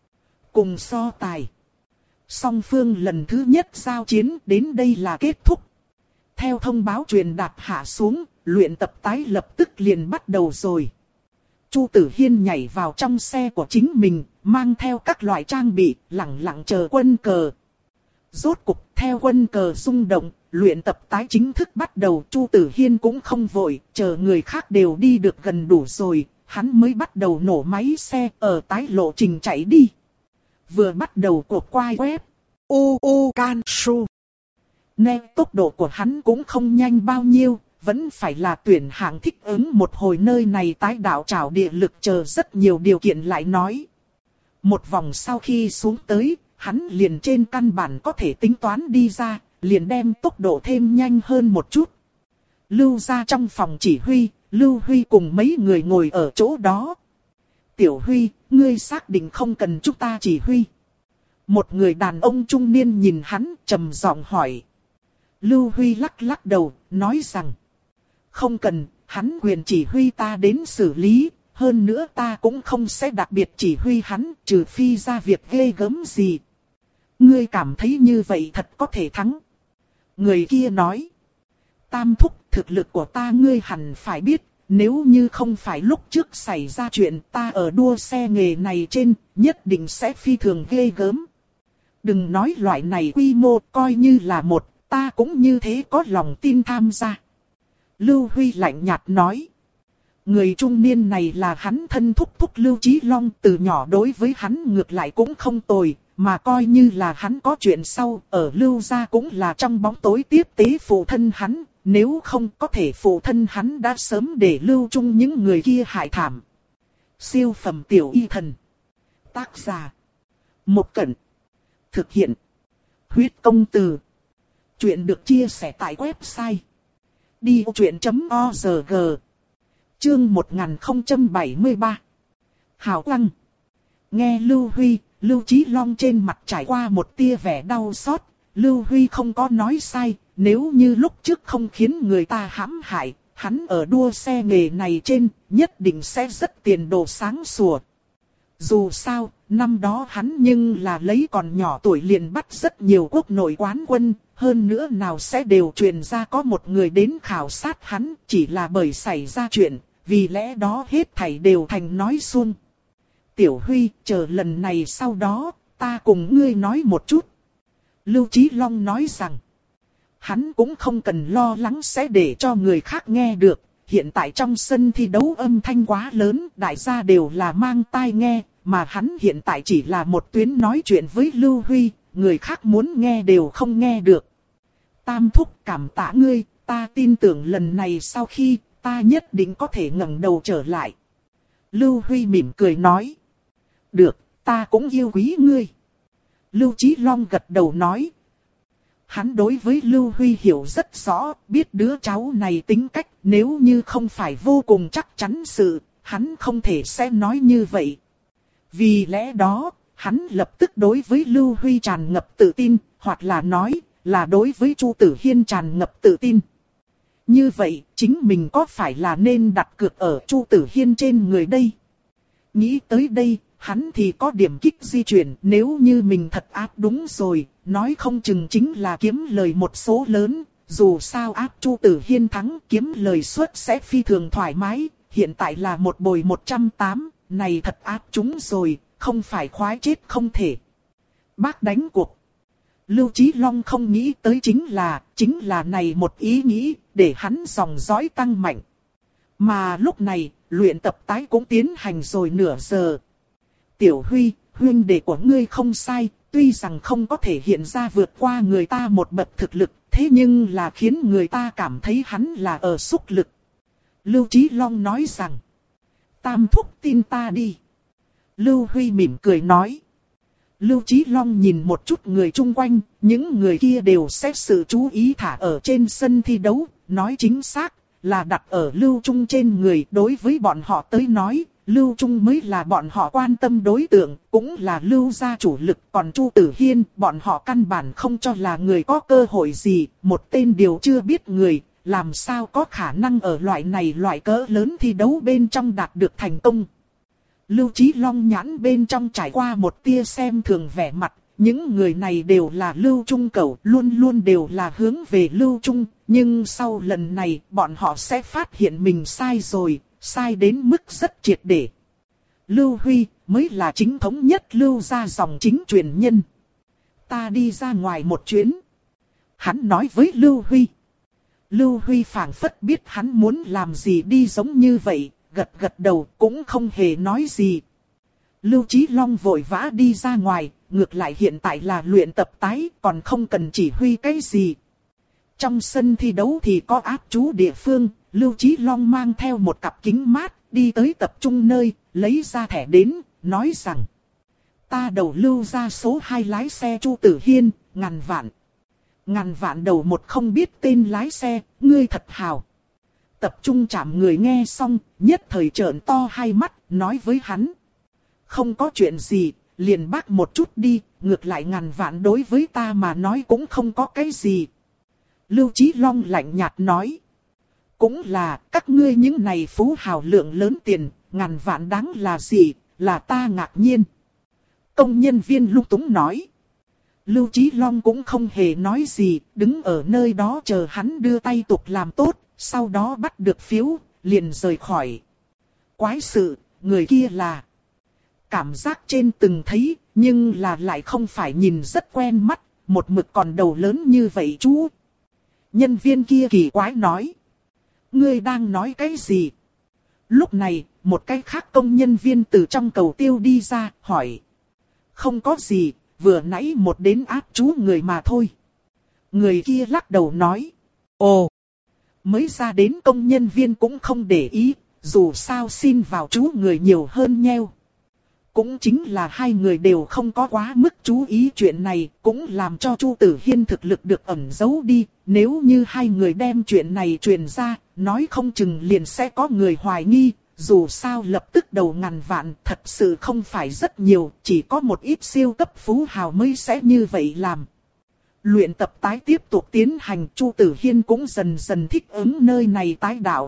Cùng so tài. Song phương lần thứ nhất giao chiến đến đây là kết thúc. Theo thông báo truyền đạt hạ xuống, luyện tập tái lập tức liền bắt đầu rồi. Chu Tử Hiên nhảy vào trong xe của chính mình, mang theo các loại trang bị, lặng lặng chờ quân cờ. Rốt cục, theo quân cờ rung động, luyện tập tái chính thức bắt đầu. Chu Tử Hiên cũng không vội, chờ người khác đều đi được gần đủ rồi, hắn mới bắt đầu nổ máy xe ở tái lộ trình chạy đi. Vừa bắt đầu cuộc quay web, ô ô can su. Nè tốc độ của hắn cũng không nhanh bao nhiêu, vẫn phải là tuyển hạng thích ứng một hồi nơi này tái đạo trảo địa lực chờ rất nhiều điều kiện lại nói. Một vòng sau khi xuống tới, hắn liền trên căn bản có thể tính toán đi ra, liền đem tốc độ thêm nhanh hơn một chút. Lưu ra trong phòng chỉ huy, Lưu Huy cùng mấy người ngồi ở chỗ đó. Tiểu Huy, ngươi xác định không cần chúng ta chỉ huy. Một người đàn ông trung niên nhìn hắn trầm giọng hỏi. Lưu Huy lắc lắc đầu, nói rằng. Không cần, hắn quyền chỉ huy ta đến xử lý, hơn nữa ta cũng không sẽ đặc biệt chỉ huy hắn, trừ phi ra việc ghê gớm gì. Ngươi cảm thấy như vậy thật có thể thắng. Người kia nói. Tam thúc, thực lực của ta ngươi hẳn phải biết, nếu như không phải lúc trước xảy ra chuyện ta ở đua xe nghề này trên, nhất định sẽ phi thường ghê gớm. Đừng nói loại này quy mô, coi như là một, ta cũng như thế có lòng tin tham gia. Lưu Huy lạnh nhạt nói. Người trung niên này là hắn thân thúc thúc Lưu Chí Long, từ nhỏ đối với hắn ngược lại cũng không tồi, mà coi như là hắn có chuyện sau, ở Lưu gia cũng là trong bóng tối tiếp tế phụ thân hắn, nếu không có thể phụ thân hắn đã sớm để Lưu Trung những người kia hại thảm. Siêu phẩm tiểu y thần. Tác giả. Một Cẩn. Thực hiện. Huyết công từ. Chuyện được chia sẻ tại website đi vô chuyện chấm org. Chương một nghìn không trăm bảy mươi ba. Hào Quang. Nghe Lưu Huy, Lưu Chí Long trên mặt trải qua một tia vẻ đau xót. Lưu Huy không có nói sai, nếu như lúc trước không khiến người ta hãm hại, hắn ở đua xe nghề này trên, nhất định sẽ rất tiền đồ sáng sủa. Dù sao, năm đó hắn nhưng là lấy còn nhỏ tuổi liền bắt rất nhiều quốc nội quán quân, hơn nữa nào sẽ đều truyền ra có một người đến khảo sát hắn, chỉ là bởi xảy ra chuyện, vì lẽ đó hết thảy đều thành nói suông. Tiểu Huy, chờ lần này sau đó, ta cùng ngươi nói một chút. Lưu Chí Long nói rằng, hắn cũng không cần lo lắng sẽ để cho người khác nghe được. Hiện tại trong sân thi đấu âm thanh quá lớn, đại gia đều là mang tai nghe, mà hắn hiện tại chỉ là một tuyến nói chuyện với Lưu Huy, người khác muốn nghe đều không nghe được. Tam thúc cảm tạ ngươi, ta tin tưởng lần này sau khi, ta nhất định có thể ngẩng đầu trở lại. Lưu Huy mỉm cười nói. Được, ta cũng yêu quý ngươi. Lưu Chí Long gật đầu nói. Hắn đối với Lưu Huy hiểu rất rõ, biết đứa cháu này tính cách, nếu như không phải vô cùng chắc chắn sự, hắn không thể sẽ nói như vậy. Vì lẽ đó, hắn lập tức đối với Lưu Huy tràn ngập tự tin, hoặc là nói, là đối với Chu Tử Hiên tràn ngập tự tin. Như vậy, chính mình có phải là nên đặt cược ở Chu Tử Hiên trên người đây? Nghĩ tới đây, hắn thì có điểm kích di chuyển, nếu như mình thật áp đúng rồi, nói không chừng chính là kiếm lời một số lớn, dù sao áp Chu Tử Hiên thắng kiếm lời suất sẽ phi thường thoải mái, hiện tại là một bồi một trăm tám, này thật áp chúng rồi, không phải khoái chết không thể. Bác đánh cuộc. Lưu Chí Long không nghĩ tới chính là, chính là này một ý nghĩ, để hắn dòng dõi tăng mạnh. Mà lúc này, luyện tập tái cũng tiến hành rồi nửa giờ. Tiểu Huy, huynh đệ của ngươi không sai, tuy rằng không có thể hiện ra vượt qua người ta một bậc thực lực, thế nhưng là khiến người ta cảm thấy hắn là ở xúc lực. Lưu Chí Long nói rằng, Tam thúc tin ta đi. Lưu Huy mỉm cười nói. Lưu Chí Long nhìn một chút người chung quanh, những người kia đều xét sự chú ý thả ở trên sân thi đấu, nói chính xác là đặt ở Lưu Trung trên người. Đối với bọn họ tới nói, Lưu Trung mới là bọn họ quan tâm đối tượng, cũng là Lưu gia chủ lực. Còn Chu Tử Hiên, bọn họ căn bản không cho là người có cơ hội gì, một tên điều chưa biết người, làm sao có khả năng ở loại này loại cỡ lớn thi đấu bên trong đạt được thành công. Lưu Chí Long nhãn bên trong trải qua một tia xem thường vẻ mặt, những người này đều là Lưu Trung cẩu, luôn luôn đều là hướng về Lưu Trung, nhưng sau lần này bọn họ sẽ phát hiện mình sai rồi, sai đến mức rất triệt để. Lưu Huy mới là chính thống nhất Lưu gia dòng chính truyền nhân. Ta đi ra ngoài một chuyến. Hắn nói với Lưu Huy. Lưu Huy phảng phất biết hắn muốn làm gì đi giống như vậy, gật gật đầu cũng không hề nói gì. Lưu Chí Long vội vã đi ra ngoài, ngược lại hiện tại là luyện tập tái, còn không cần chỉ huy cái gì. Trong sân thi đấu thì có áp trú địa phương, Lưu Chí Long mang theo một cặp kính mát, đi tới tập trung nơi, lấy ra thẻ đến, nói rằng. Ta đầu Lưu ra số hai lái xe Chu Tử Hiên, ngàn vạn. Ngàn vạn đầu một không biết tên lái xe, ngươi thật hào. Tập trung chạm người nghe xong, nhất thời trợn to hai mắt, nói với hắn. Không có chuyện gì, liền bác một chút đi, ngược lại ngàn vạn đối với ta mà nói cũng không có cái gì. Lưu Chí Long lạnh nhạt nói. Cũng là, các ngươi những này phú hào lượng lớn tiền, ngàn vạn đáng là gì, là ta ngạc nhiên. Công nhân viên lung túng nói. Lưu Chí Long cũng không hề nói gì, đứng ở nơi đó chờ hắn đưa tay tục làm tốt, sau đó bắt được phiếu, liền rời khỏi. Quái sự, người kia là... Cảm giác trên từng thấy, nhưng là lại không phải nhìn rất quen mắt, một mực còn đầu lớn như vậy chú. Nhân viên kia kỳ quái nói. Ngươi đang nói cái gì? Lúc này, một cái khác công nhân viên từ trong cầu tiêu đi ra, hỏi. Không có gì, vừa nãy một đến áp chú người mà thôi. Người kia lắc đầu nói. Ồ, mới ra đến công nhân viên cũng không để ý, dù sao xin vào chú người nhiều hơn nheo. Cũng chính là hai người đều không có quá mức chú ý chuyện này, cũng làm cho Chu Tử Hiên thực lực được ẩn giấu đi. Nếu như hai người đem chuyện này truyền ra, nói không chừng liền sẽ có người hoài nghi. Dù sao lập tức đầu ngàn vạn thật sự không phải rất nhiều, chỉ có một ít siêu cấp phú hào mới sẽ như vậy làm. Luyện tập tái tiếp tục tiến hành, Chu Tử Hiên cũng dần dần thích ứng nơi này tái đạo.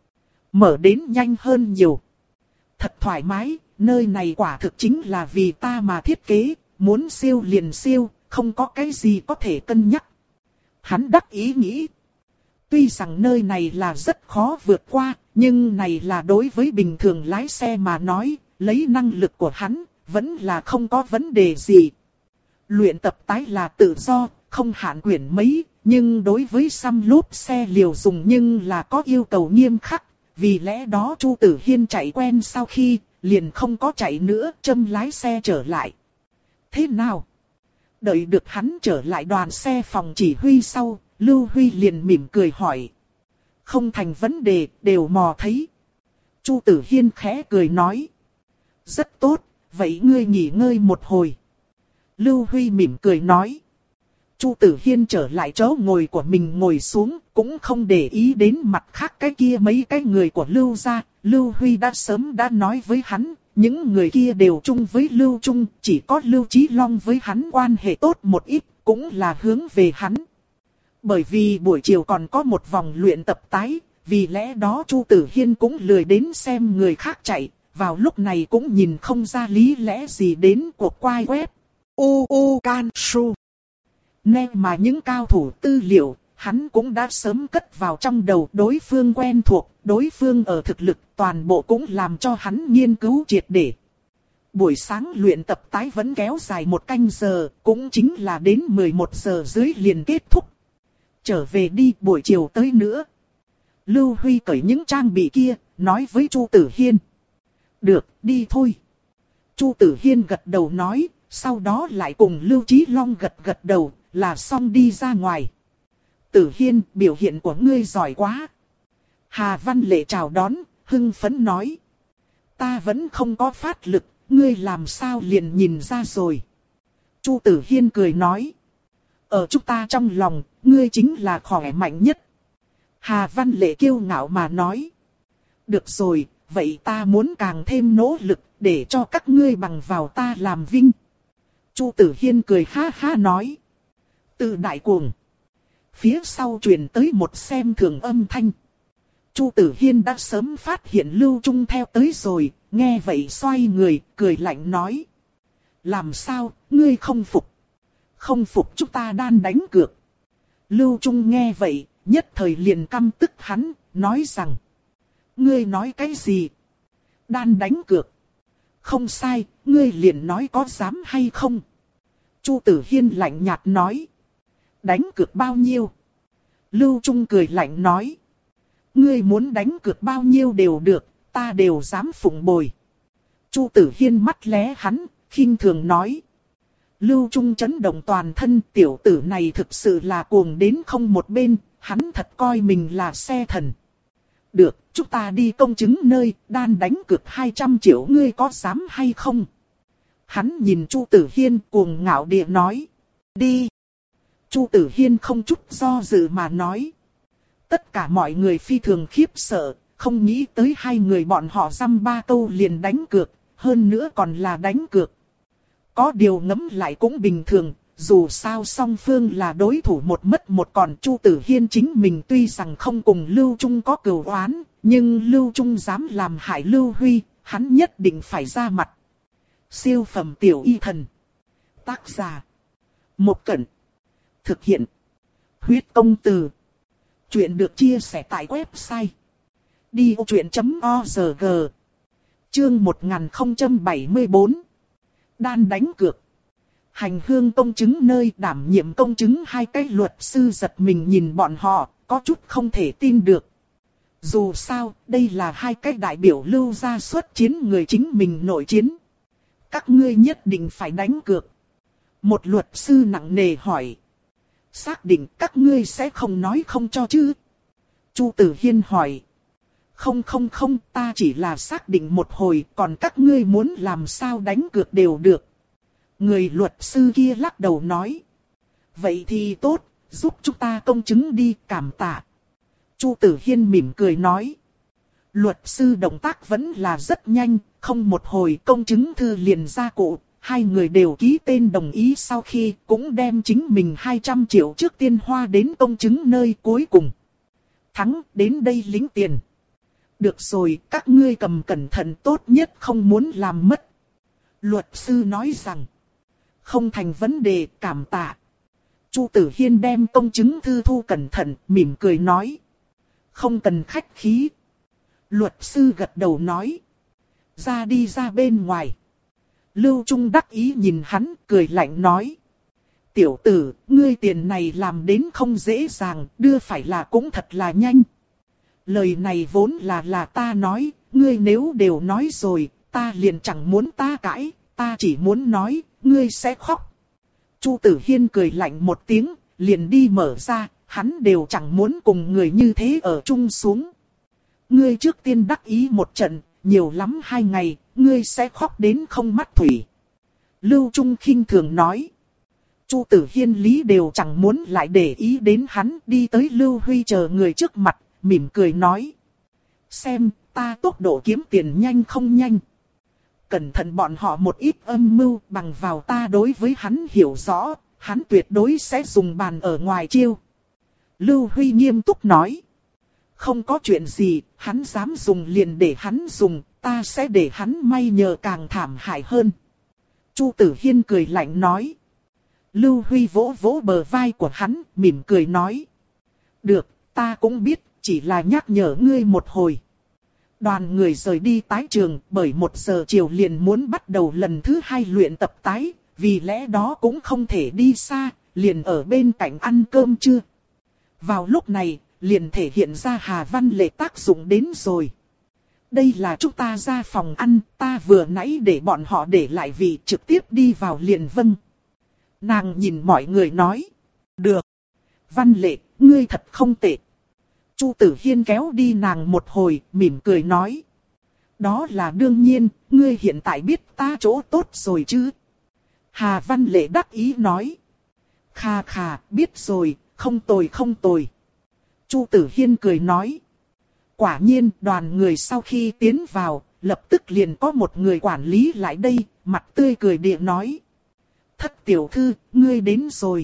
Mở đến nhanh hơn nhiều. Thật thoải mái, nơi này quả thực chính là vì ta mà thiết kế, muốn siêu liền siêu, không có cái gì có thể cân nhắc. Hắn đắc ý nghĩ. Tuy rằng nơi này là rất khó vượt qua, nhưng này là đối với bình thường lái xe mà nói, lấy năng lực của hắn, vẫn là không có vấn đề gì. Luyện tập tái là tự do, không hạn quyển mấy, nhưng đối với xăm lốp xe liều dùng nhưng là có yêu cầu nghiêm khắc. Vì lẽ đó Chu Tử Hiên chạy quen sau khi, liền không có chạy nữa, châm lái xe trở lại. Thế nào? Đợi được hắn trở lại đoàn xe phòng chỉ huy sau, Lưu Huy liền mỉm cười hỏi. Không thành vấn đề, đều mò thấy. Chu Tử Hiên khẽ cười nói. Rất tốt, vậy ngươi nghỉ ngơi một hồi. Lưu Huy mỉm cười nói. Chu Tử Hiên trở lại chỗ ngồi của mình ngồi xuống, cũng không để ý đến mặt khác cái kia mấy cái người của Lưu gia. Lưu Huy đã sớm đã nói với hắn, những người kia đều chung với Lưu Trung, chỉ có Lưu Chí Long với hắn quan hệ tốt một ít, cũng là hướng về hắn. Bởi vì buổi chiều còn có một vòng luyện tập tái, vì lẽ đó Chu Tử Hiên cũng lười đến xem người khác chạy, vào lúc này cũng nhìn không ra lý lẽ gì đến cuộc quay web. U U Can Su. Nên mà những cao thủ tư liệu, hắn cũng đã sớm cất vào trong đầu, đối phương quen thuộc, đối phương ở thực lực, toàn bộ cũng làm cho hắn nghiên cứu triệt để. Buổi sáng luyện tập tái vẫn kéo dài một canh giờ, cũng chính là đến mười một giờ dưới liền kết thúc. Trở về đi, buổi chiều tới nữa. Lưu Huy cởi những trang bị kia, nói với Chu Tử Hiên. Được, đi thôi. Chu Tử Hiên gật đầu nói, sau đó lại cùng Lưu Chí Long gật gật đầu, là xong đi ra ngoài. Tử Hiên, biểu hiện của ngươi giỏi quá. Hà Văn Lệ chào đón, hưng phấn nói. Ta vẫn không có phát lực, ngươi làm sao liền nhìn ra rồi. Chu Tử Hiên cười nói. Ở chúng ta trong lòng, ngươi chính là khỏe mạnh nhất. Hà Văn Lệ kiêu ngạo mà nói. Được rồi, vậy ta muốn càng thêm nỗ lực, để cho các ngươi bằng vào ta làm vinh. Chu Tử Hiên cười ha ha nói. Từ đại cuồng. Phía sau truyền tới một xem thường âm thanh. Chu Tử Hiên đã sớm phát hiện Lưu Trung theo tới rồi, nghe vậy xoay người, cười lạnh nói. Làm sao, ngươi không phục? Không phục chúng ta đan đánh cược. Lưu Trung nghe vậy, nhất thời liền căm tức hắn, nói rằng. Ngươi nói cái gì? Đan đánh cược. Không sai, ngươi liền nói có dám hay không? Chu Tử Hiên lạnh nhạt nói. Đánh cược bao nhiêu? Lưu Trung cười lạnh nói. Ngươi muốn đánh cược bao nhiêu đều được, ta đều dám phụng bồi. Chu Tử Hiên mắt lé hắn, khinh thường nói. Lưu Trung chấn động toàn thân, tiểu tử này thực sự là cuồng đến không một bên, hắn thật coi mình là xe thần. Được, chúng ta đi công chứng nơi, đan đánh cược hai trăm triệu, ngươi có dám hay không? Hắn nhìn Chu Tử Hiên cuồng ngạo địa nói. Đi. Chu Tử Hiên không chút do dự mà nói. Tất cả mọi người phi thường khiếp sợ, không nghĩ tới hai người bọn họ dăm ba câu liền đánh cược, hơn nữa còn là đánh cược. Có điều ngẫm lại cũng bình thường, dù sao song phương là đối thủ một mất một còn. Chu Tử Hiên chính mình tuy rằng không cùng Lưu Trung có cừu oán, nhưng Lưu Trung dám làm hại Lưu Huy, hắn nhất định phải ra mặt. Siêu phẩm tiểu y thần. Tác giả. Một Cẩn. Thực hiện. Huyết công từ. Chuyện được chia sẻ tại website. đi ô chuyện chấm org. Chương một nghìn không trăm bảy mươi bốn. Đan đánh cược. Hành hương công chứng nơi đảm nhiệm công chứng hai cái luật sư giật mình nhìn bọn họ, có chút không thể tin được. Dù sao, đây là hai cái đại biểu Lưu gia xuất chiến người chính mình nội chiến. Các ngươi nhất định phải đánh cược. Một luật sư nặng nề hỏi. Xác định các ngươi sẽ không nói không cho chứ? Chu Tử Hiên hỏi. Không không không, ta chỉ là xác định một hồi, còn các ngươi muốn làm sao đánh cược đều được. Người luật sư kia lắc đầu nói. Vậy thì tốt, giúp chúng ta công chứng đi, cảm tạ. Chu Tử Hiên mỉm cười nói. Luật sư động tác vẫn là rất nhanh, không một hồi công chứng thư liền ra cụ. Hai người đều ký tên đồng ý sau khi cũng đem chính mình hai trăm triệu trước tiên hoa đến công chứng nơi cuối cùng. Thắng, đến đây lĩnh tiền. Được rồi, các ngươi cầm cẩn thận, tốt nhất không muốn làm mất. Luật sư nói rằng. Không thành vấn đề, cảm tạ. Chu Tử Hiên đem công chứng thư thu cẩn thận, mỉm cười nói. Không cần khách khí. Luật sư gật đầu nói. Ra đi ra bên ngoài. Lưu Trung đắc ý nhìn hắn, cười lạnh nói. Tiểu tử, ngươi tiền này làm đến không dễ dàng, đưa phải là cũng thật là nhanh. Lời này vốn là là ta nói, ngươi nếu đều nói rồi, ta liền chẳng muốn ta cãi, ta chỉ muốn nói, ngươi sẽ khóc. Chu Tử Hiên cười lạnh một tiếng, liền đi mở ra, hắn đều chẳng muốn cùng người như thế ở chung xuống. Ngươi trước tiên đắc ý một trận, nhiều lắm hai ngày, ngươi sẽ khóc đến không mắt thủy. Lưu Trung khinh thường nói. Chu Tử Hiên lý đều chẳng muốn lại để ý đến hắn, đi tới Lưu Huy chờ người trước mặt, mỉm cười nói. Xem, ta tốc độ kiếm tiền nhanh không nhanh. Cẩn thận bọn họ một ít âm mưu, bằng vào ta đối với hắn hiểu rõ, hắn tuyệt đối sẽ dùng bàn ở ngoài chiêu. Lưu Huy nghiêm túc nói. Không có chuyện gì, hắn dám dùng liền để hắn dùng, ta sẽ để hắn may nhờ càng thảm hại hơn. Chu Tử Hiên cười lạnh nói. Lưu Huy vỗ vỗ bờ vai của hắn, mỉm cười nói. Được, ta cũng biết, chỉ là nhắc nhở ngươi một hồi. Đoàn người rời đi tái trường, bởi một giờ chiều liền muốn bắt đầu lần thứ hai luyện tập tái, vì lẽ đó cũng không thể đi xa, liền ở bên cạnh ăn cơm trưa. Vào lúc này, liền thể hiện ra Hà Văn Lệ tác dụng đến rồi. Đây là chúng ta ra phòng ăn, ta vừa nãy để bọn họ để lại vị trực tiếp đi vào liền vâng. Nàng nhìn mọi người nói. Được. Văn Lệ, ngươi thật không tệ. Chu Tử Hiên kéo đi nàng một hồi, mỉm cười nói. Đó là đương nhiên, ngươi hiện tại biết ta chỗ tốt rồi chứ. Hà Văn Lệ đắc ý nói. Khà khà, biết rồi, không tồi không tồi. Chu Tử Hiên cười nói. Quả nhiên đoàn người sau khi tiến vào, lập tức liền có một người quản lý lại đây, mặt tươi cười địa nói. Thất tiểu thư, ngươi đến rồi.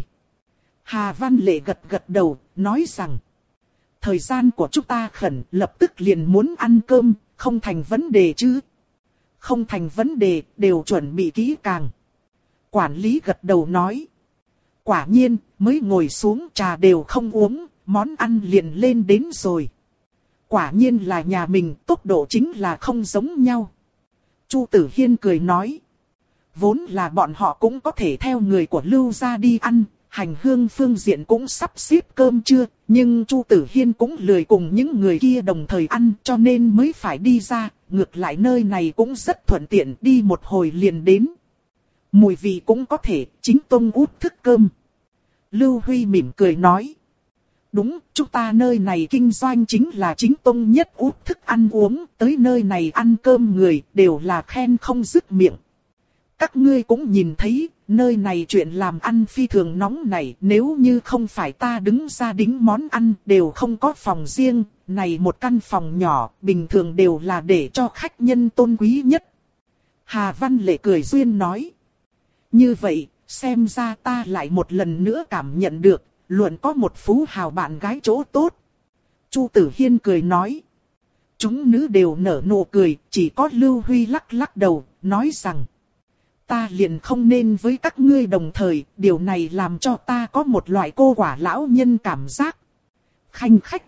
Hà Văn Lệ gật gật đầu, nói rằng. Thời gian của chúng ta khẩn, lập tức liền muốn ăn cơm, không thành vấn đề chứ. Không thành vấn đề, đều chuẩn bị kỹ càng. Quản lý gật đầu nói. Quả nhiên, mới ngồi xuống trà đều không uống, món ăn liền lên đến rồi. Quả nhiên là nhà mình, tốc độ chính là không giống nhau. Chu Tử Hiên cười nói. Vốn là bọn họ cũng có thể theo người của Lưu gia đi ăn, hành hương phương diện cũng sắp xếp cơm trưa, nhưng Chu Tử Hiên cũng lười cùng những người kia đồng thời ăn cho nên mới phải đi ra, ngược lại nơi này cũng rất thuận tiện, đi một hồi liền đến. Mùi vị cũng có thể, chính tông út thức cơm. Lưu Huy mỉm cười nói. Đúng, chúng ta nơi này kinh doanh chính là chính tông nhất út thức ăn uống, tới nơi này ăn cơm người đều là khen không dứt miệng. Các ngươi cũng nhìn thấy, nơi này chuyện làm ăn phi thường nóng này, nếu như không phải ta đứng ra đính món ăn đều không có phòng riêng, này một căn phòng nhỏ, bình thường đều là để cho khách nhân tôn quý nhất. Hà Văn Lệ cười duyên nói. Như vậy, xem ra ta lại một lần nữa cảm nhận được, luận có một phú hào bạn gái chỗ tốt. Chu Tử Hiên cười nói. Chúng nữ đều nở nụ cười, chỉ có Lưu Huy lắc lắc đầu, nói rằng. Ta liền không nên với các ngươi đồng thời, điều này làm cho ta có một loại cô quả lão nhân cảm giác. Khanh khách.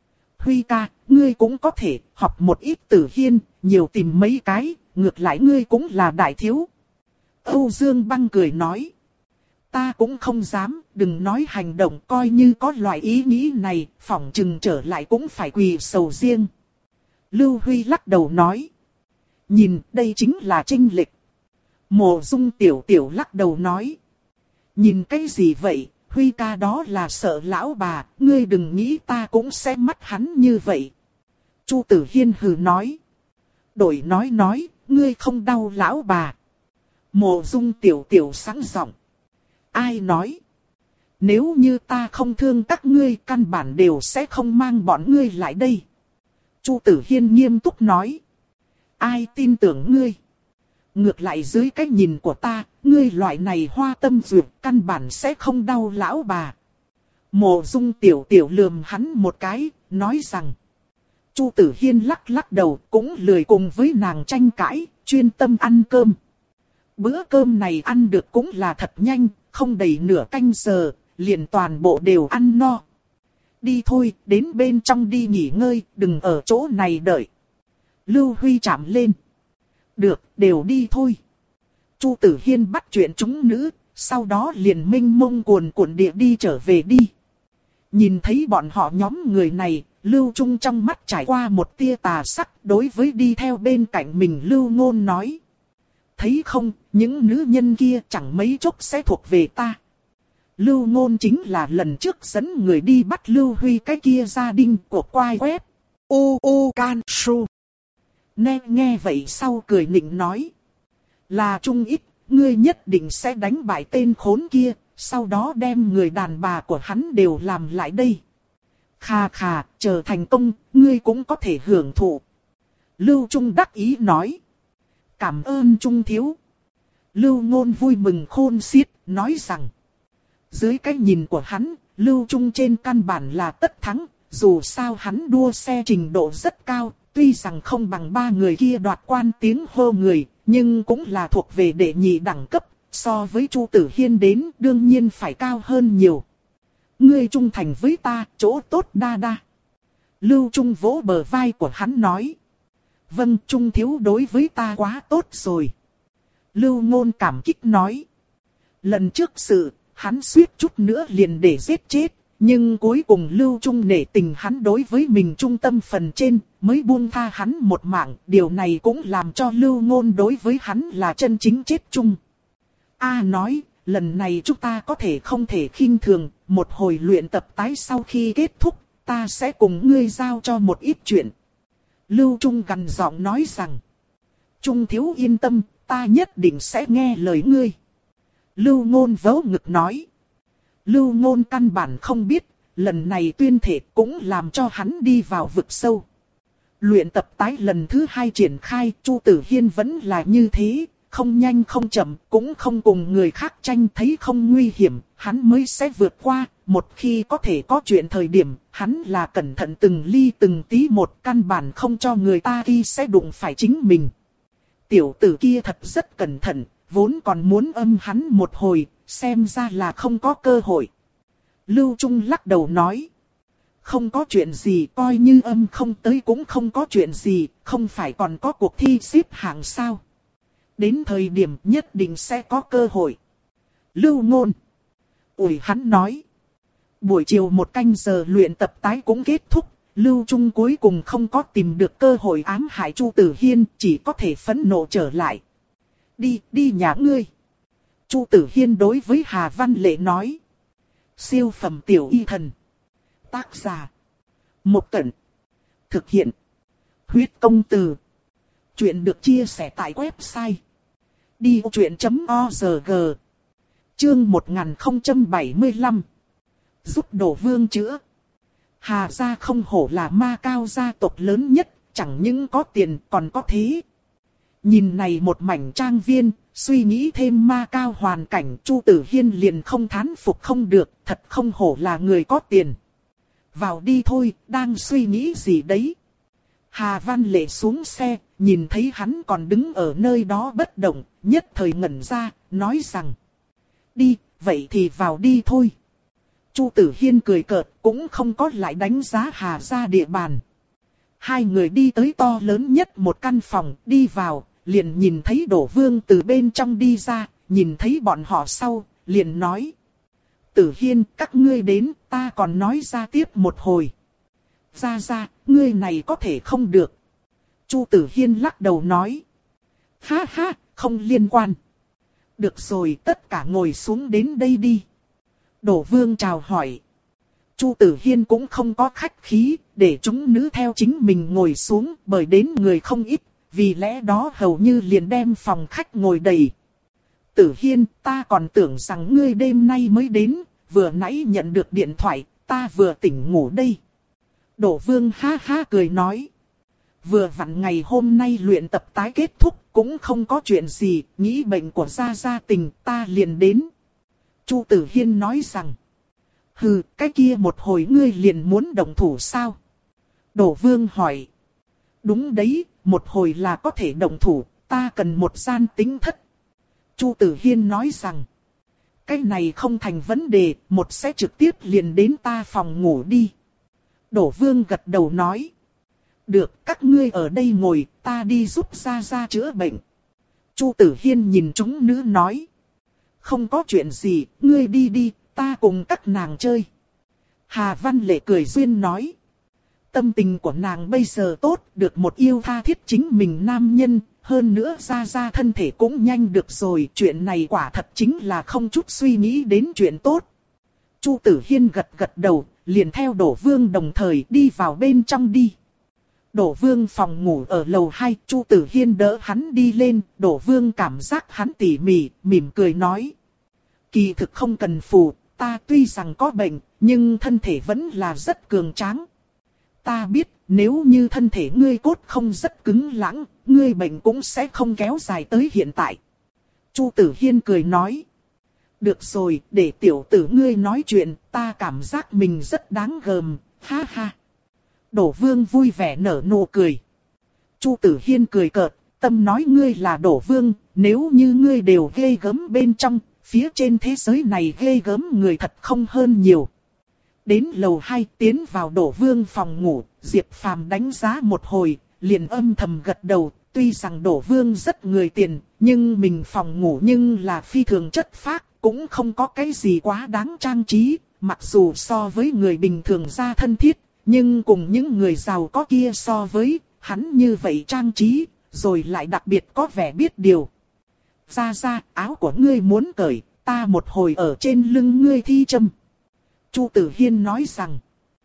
Huy ca, ngươi cũng có thể học một ít Tử Hiên, nhiều tìm mấy cái, ngược lại ngươi cũng là đại thiếu. Âu Dương Băng cười nói. Ta cũng không dám, đừng nói hành động, coi như có loại ý nghĩ này, phỏng chừng trở lại cũng phải quỳ sầu riêng. Lưu Huy lắc đầu nói. Nhìn, đây chính là chênh lệch. Mộ Dung tiểu tiểu lắc đầu nói. Nhìn cái gì vậy, Huy ca đó là sợ lão bà, ngươi đừng nghĩ ta cũng sẽ mắt hắn như vậy. Chu Tử Hiên hừ nói. Đổi nói nói, ngươi không đau lão bà. Mộ Dung tiểu tiểu sáng giọng. Ai nói? Nếu như ta không thương các ngươi, căn bản đều sẽ không mang bọn ngươi lại đây. Chu Tử Hiên nghiêm túc nói. Ai tin tưởng ngươi? Ngược lại dưới cái nhìn của ta, ngươi loại này hoa tâm duyệt căn bản sẽ không đau lão bà. Mộ Dung tiểu tiểu lườm hắn một cái, nói rằng. Chu Tử Hiên lắc lắc đầu, cũng lười cùng với nàng tranh cãi, chuyên tâm ăn cơm. Bữa cơm này ăn được cũng là thật nhanh, không đầy nửa canh giờ, liền toàn bộ đều ăn no. Đi thôi, đến bên trong đi nghỉ ngơi, đừng ở chỗ này đợi. Lưu Huy chạm lên. Được, đều đi thôi. Chu Tử Hiên bắt chuyện chúng nữ, sau đó liền minh mông cuồn cuộn địa đi trở về đi. Nhìn thấy bọn họ nhóm người này, Lưu Trung trong mắt trải qua một tia tà sắc, đối với đi theo bên cạnh mình Lưu Ngôn nói. Thấy không, những nữ nhân kia chẳng mấy chốc sẽ thuộc về ta. Lưu Ngôn chính là lần trước dẫn người đi bắt Lưu Huy cái kia gia đình của quai quét. U U Can Su. Nghe nghe vậy sau cười nịnh nói. Là Trung Ít, ngươi nhất định sẽ đánh bại tên khốn kia, sau đó đem người đàn bà của hắn đều làm lại đây. Khà khà, chờ thành công, ngươi cũng có thể hưởng thụ. Lưu Trung đắc ý nói. Cảm ơn Trung thiếu. Lưu Ngôn vui mừng khôn xiết, nói rằng. Dưới cái nhìn của hắn, Lưu Trung trên căn bản là tất thắng, dù sao hắn đua xe trình độ rất cao, tuy rằng không bằng ba người kia đoạt quan tiếng hô người, nhưng cũng là thuộc về đệ nhị đẳng cấp, so với Chu Tử Hiên đến đương nhiên phải cao hơn nhiều. Ngươi trung thành với ta, chỗ tốt đa đa. Lưu Trung vỗ bờ vai của hắn nói. Vâng, Trung thiếu đối với ta quá tốt rồi. Lưu Ngôn cảm kích nói. Lần trước sự, hắn suýt chút nữa liền để giết chết, Nhưng cuối cùng Lưu Trung nể tình hắn đối với mình trung tâm phần trên, mới buông tha hắn một mạng. Điều này cũng làm cho Lưu Ngôn đối với hắn là chân chính chết chung. A nói, lần này chúng ta có thể không thể khinh thường, một hồi luyện tập tái sau khi kết thúc, ta sẽ cùng ngươi giao cho một ít chuyện. Lưu Trung gằn giọng nói rằng, Trung thiếu yên tâm, ta nhất định sẽ nghe lời ngươi. Lưu Ngôn vớ ngực nói. Lưu Ngôn căn bản không biết, lần này tuyên thể cũng làm cho hắn đi vào vực sâu. Luyện tập tái lần thứ hai triển khai, Chu Tử Hiên vẫn là như thế, không nhanh không chậm, cũng không cùng người khác tranh, thấy không nguy hiểm, hắn mới sẽ vượt qua. Một khi có thể có chuyện thời điểm, hắn là cẩn thận từng ly từng tí một, căn bản không cho người ta khi sẽ đụng phải chính mình. Tiểu tử kia thật rất cẩn thận, vốn còn muốn âm hắn một hồi, xem ra là không có cơ hội. Lưu Trung lắc đầu nói. Không có chuyện gì, coi như âm không tới cũng không có chuyện gì, không phải còn có cuộc thi xếp hạng sao. Đến thời điểm nhất định sẽ có cơ hội. Lưu Ngôn. Ủi hắn nói. Buổi chiều một canh giờ luyện tập tái cũng kết thúc. Lưu Trung cuối cùng không có tìm được cơ hội ám hại Chu Tử Hiên, chỉ có thể phẫn nộ trở lại. Đi, đi nhà ngươi. Chu Tử Hiên đối với Hà Văn Lệ nói. Siêu phẩm tiểu y thần. Tác giả. Một Cẩn. Thực hiện. Huyết công từ. Chuyện được chia sẻ tại website. đi ô chuyện chấm org. Chương một nghìn không trăm bảy mươi lăm. Giúp Đổ Vương chữa. Hà gia không hổ là Ma Cao gia tộc lớn nhất, chẳng những có tiền còn có thế. Nhìn này một mảnh trang viên, suy nghĩ thêm Ma Cao hoàn cảnh, Chu Tử Hiên liền không thán phục không được, thật không hổ là người có tiền. Vào đi thôi, đang suy nghĩ gì đấy? Hà Văn Lệ xuống xe, nhìn thấy hắn còn đứng ở nơi đó bất động, nhất thời ngẩn ra, nói rằng. Đi, vậy thì vào đi thôi. Chu Tử Hiên cười cợt, cũng không có lại đánh giá Hà gia địa bàn. Hai người đi tới to lớn nhất một căn phòng, đi vào, liền nhìn thấy Đổ Vương từ bên trong đi ra, nhìn thấy bọn họ sau, liền nói. Tử Hiên, các ngươi đến, ta còn nói ra tiếp một hồi. Ra ra, ngươi này có thể không được. Chu Tử Hiên lắc đầu nói. Ha ha, không liên quan. Được rồi, tất cả ngồi xuống đến đây đi. Đổ Vương chào hỏi. Chu Tử Hiên cũng không có khách khí, để chúng nữ theo chính mình ngồi xuống, bởi đến người không ít, vì lẽ đó hầu như liền đem phòng khách ngồi đầy. Tử Hiên, ta còn tưởng rằng ngươi đêm nay mới đến, vừa nãy nhận được điện thoại, ta vừa tỉnh ngủ đây. Đổ Vương ha ha cười nói. Vừa vặn ngày hôm nay luyện tập tái kết thúc, cũng không có chuyện gì, nghĩ bệnh của gia gia tình, ta liền đến. Chu Tử Hiên nói rằng. Hừ, cái kia một hồi ngươi liền muốn động thủ sao? Đổ Vương hỏi. Đúng đấy, một hồi là có thể động thủ, ta cần một gian tính thất. Chu Tử Hiên nói rằng. Cái này không thành vấn đề, một sẽ trực tiếp liền đến ta phòng ngủ đi. Đổ Vương gật đầu nói. Được, các ngươi ở đây ngồi, ta đi giúp gia gia chữa bệnh. Chu Tử Hiên nhìn chúng nữ nói. Không có chuyện gì, ngươi đi đi, ta cùng các nàng chơi. Hà Văn Lệ cười duyên nói. Tâm tình của nàng bây giờ tốt, được một yêu tha thiết chính mình nam nhân, hơn nữa gia gia thân thể cũng nhanh được rồi. Chuyện này quả thật chính là không chút suy nghĩ đến chuyện tốt. Chu Tử Hiên gật gật đầu, liền theo Đổ Vương đồng thời đi vào bên trong đi. Đổ Vương phòng ngủ ở lầu hai, Chu Tử Hiên đỡ hắn đi lên, Đổ Vương cảm giác hắn tỉ mỉ, mỉm cười nói. Kỳ thực không cần phù, ta tuy rằng có bệnh, nhưng thân thể vẫn là rất cường tráng. Ta biết, nếu như thân thể ngươi cốt không rất cứng lãng, ngươi bệnh cũng sẽ không kéo dài tới hiện tại. Chu Tử Hiên cười nói. Được rồi, để tiểu tử ngươi nói chuyện, ta cảm giác mình rất đáng gờm, ha ha. Đổ Vương vui vẻ nở nụ cười. Chu Tử Hiên cười cợt, tâm nói ngươi là Đổ Vương, nếu như ngươi đều ghê gớm bên trong, phía trên thế giới này ghê gớm người thật không hơn nhiều. Đến lầu hai tiến vào Đổ Vương phòng ngủ, Diệp Phàm đánh giá một hồi, liền âm thầm gật đầu, tuy rằng Đổ Vương rất người tiền, nhưng mình phòng ngủ nhưng là phi thường chất phác, cũng không có cái gì quá đáng trang trí, mặc dù so với người bình thường ra thân thiết, nhưng cùng những người giàu có kia so với, hắn như vậy trang trí, rồi lại đặc biệt có vẻ biết điều. Ra ra, áo của ngươi muốn cởi, ta một hồi ở trên lưng ngươi thi châm. Chu Tử Hiên nói rằng.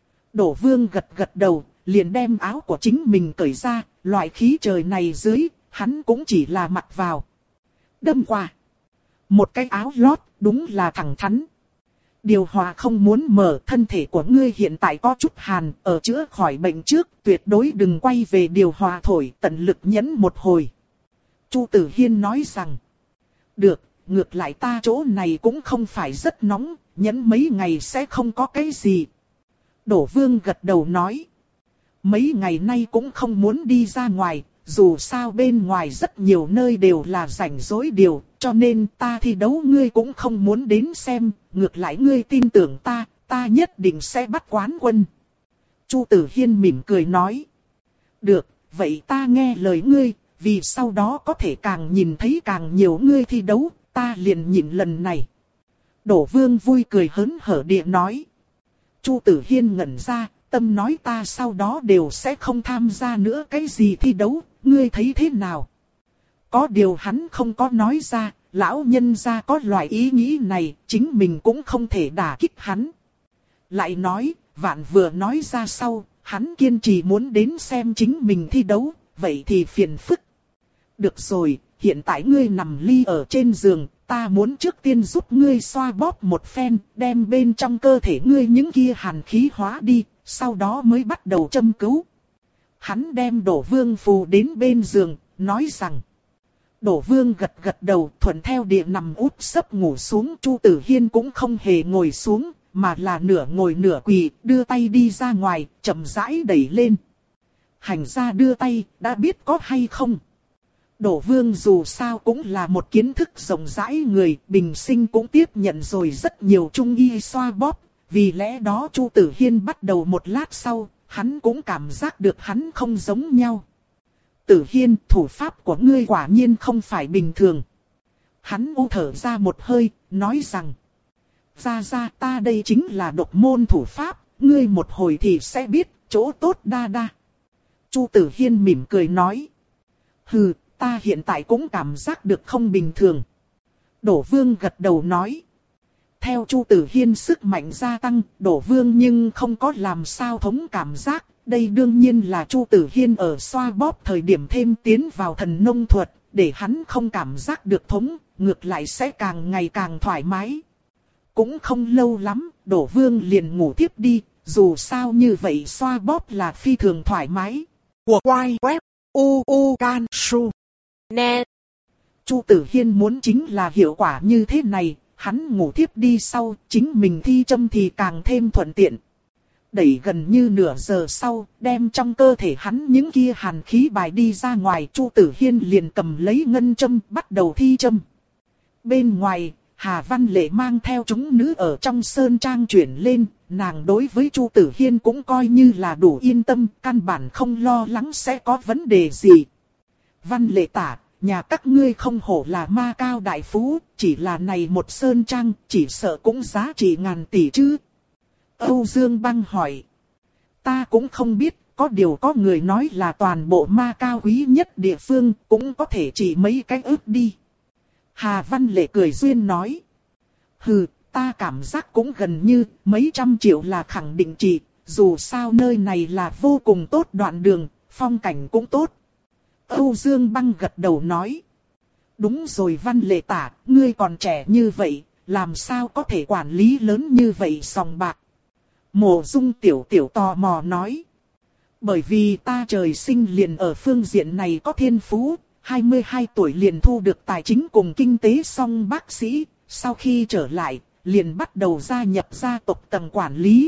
Đỗ Vương gật gật đầu, liền đem áo của chính mình cởi ra, loại khí trời này dưới, hắn cũng chỉ là mặc vào. Đâm qua. Một cái áo lót, đúng là thẳng thắn. Điều hòa không muốn mở, thân thể của ngươi hiện tại có chút hàn, ở chữa khỏi bệnh trước, tuyệt đối đừng quay về điều hòa thổi, tận lực nhẫn một hồi. Chu Tử Hiên nói rằng. Được, ngược lại ta chỗ này cũng không phải rất nóng, nhẫn mấy ngày sẽ không có cái gì. Đỗ Vương gật đầu nói. Mấy ngày nay cũng không muốn đi ra ngoài, dù sao bên ngoài rất nhiều nơi đều là rảnh rỗi điều, cho nên ta thi đấu ngươi cũng không muốn đến xem, ngược lại ngươi tin tưởng ta, ta nhất định sẽ bắt quán quân. Chu Tử Hiên mỉm cười nói. Được, vậy ta nghe lời ngươi, vì sau đó có thể càng nhìn thấy càng nhiều ngươi thi đấu, ta liền nhịn lần này. Đỗ Vương vui cười hớn hở địa nói. Chu Tử Hiên ngẩn ra, tâm nói ta sau đó đều sẽ không tham gia nữa cái gì thi đấu, ngươi thấy thế nào? Có điều hắn không có nói ra, lão nhân gia có loại ý nghĩ này, chính mình cũng không thể đả kích hắn. Lại nói, vạn vừa nói ra sau, hắn kiên trì muốn đến xem chính mình thi đấu, vậy thì phiền phức. Được rồi, hiện tại ngươi nằm ly ở trên giường, ta muốn trước tiên giúp ngươi xoa bóp một phen, đem bên trong cơ thể ngươi những kia hàn khí hóa đi, sau đó mới bắt đầu châm cứu. Hắn đem Đỗ Vương phù đến bên giường, nói rằng. Đỗ Vương gật gật đầu, thuận theo địa nằm úp sấp ngủ xuống. Chu Tử Hiên cũng không hề ngồi xuống, mà là nửa ngồi nửa quỳ, đưa tay đi ra ngoài, chậm rãi đẩy lên. Hành gia đưa tay, đã biết có hay không? Đỗ Vương dù sao cũng là một kiến thức rộng rãi người, bình sinh cũng tiếp nhận rồi rất nhiều trung y xoa bóp, vì lẽ đó Chu Tử Hiên bắt đầu một lát sau, hắn cũng cảm giác được hắn không giống nhau. Tử Hiên, thủ pháp của ngươi quả nhiên không phải bình thường. Hắn u thở ra một hơi, nói rằng. Ra ra ta đây chính là độc môn thủ pháp, ngươi một hồi thì sẽ biết, chỗ tốt đa đa. Chu Tử Hiên mỉm cười nói. Hừ, ta hiện tại cũng cảm giác được không bình thường. Đỗ Vương gật đầu nói. Theo Chu Tử Hiên sức mạnh gia tăng, Đỗ Vương nhưng không có làm sao thống cảm giác. Đây đương nhiên là Chu Tử Hiên ở xoa bóp thời điểm thêm tiến vào thần nông thuật, để hắn không cảm giác được thống, ngược lại sẽ càng ngày càng thoải mái. Cũng không lâu lắm, Đỗ Vương liền ngủ tiếp đi, dù sao như vậy xoa bóp là phi thường thoải mái. Của quay web u u can su net. Chu Tử Hiên muốn chính là hiệu quả như thế này, hắn ngủ tiếp đi sau, chính mình thi châm thì càng thêm thuận tiện. Đẩy gần như nửa giờ sau, đem trong cơ thể hắn những kia hàn khí bài đi ra ngoài, Chu Tử Hiên liền cầm lấy ngân châm, bắt đầu thi châm. Bên ngoài, Hà Văn Lệ mang theo chúng nữ ở trong sơn trang chuyển lên, nàng đối với Chu Tử Hiên cũng coi như là đủ yên tâm, căn bản không lo lắng sẽ có vấn đề gì. Văn Lệ tả, nhà các ngươi không hổ là ma cao đại phú, chỉ là này một sơn trang, chỉ sợ cũng giá trị ngàn tỷ chứ. Âu Dương Băng hỏi. Ta cũng không biết, có điều có người nói là toàn bộ ma cao quý nhất địa phương, cũng có thể chỉ mấy cái ức đi. Hà Văn Lệ cười duyên nói. Hừ, ta cảm giác cũng gần như, mấy trăm triệu là khẳng định chỉ, dù sao nơi này là vô cùng tốt đoạn đường, phong cảnh cũng tốt. Âu Dương Băng gật đầu nói. Đúng rồi Văn Lệ tả, ngươi còn trẻ như vậy, làm sao có thể quản lý lớn như vậy sòng bạc. Mộ Dung tiểu tiểu tò mò nói. Bởi vì ta trời sinh liền ở phương diện này có thiên phú, hai mươi hai tuổi liền thu được tài chính cùng kinh tế song bác sĩ, sau khi trở lại, liền bắt đầu gia nhập gia tộc tầng quản lý.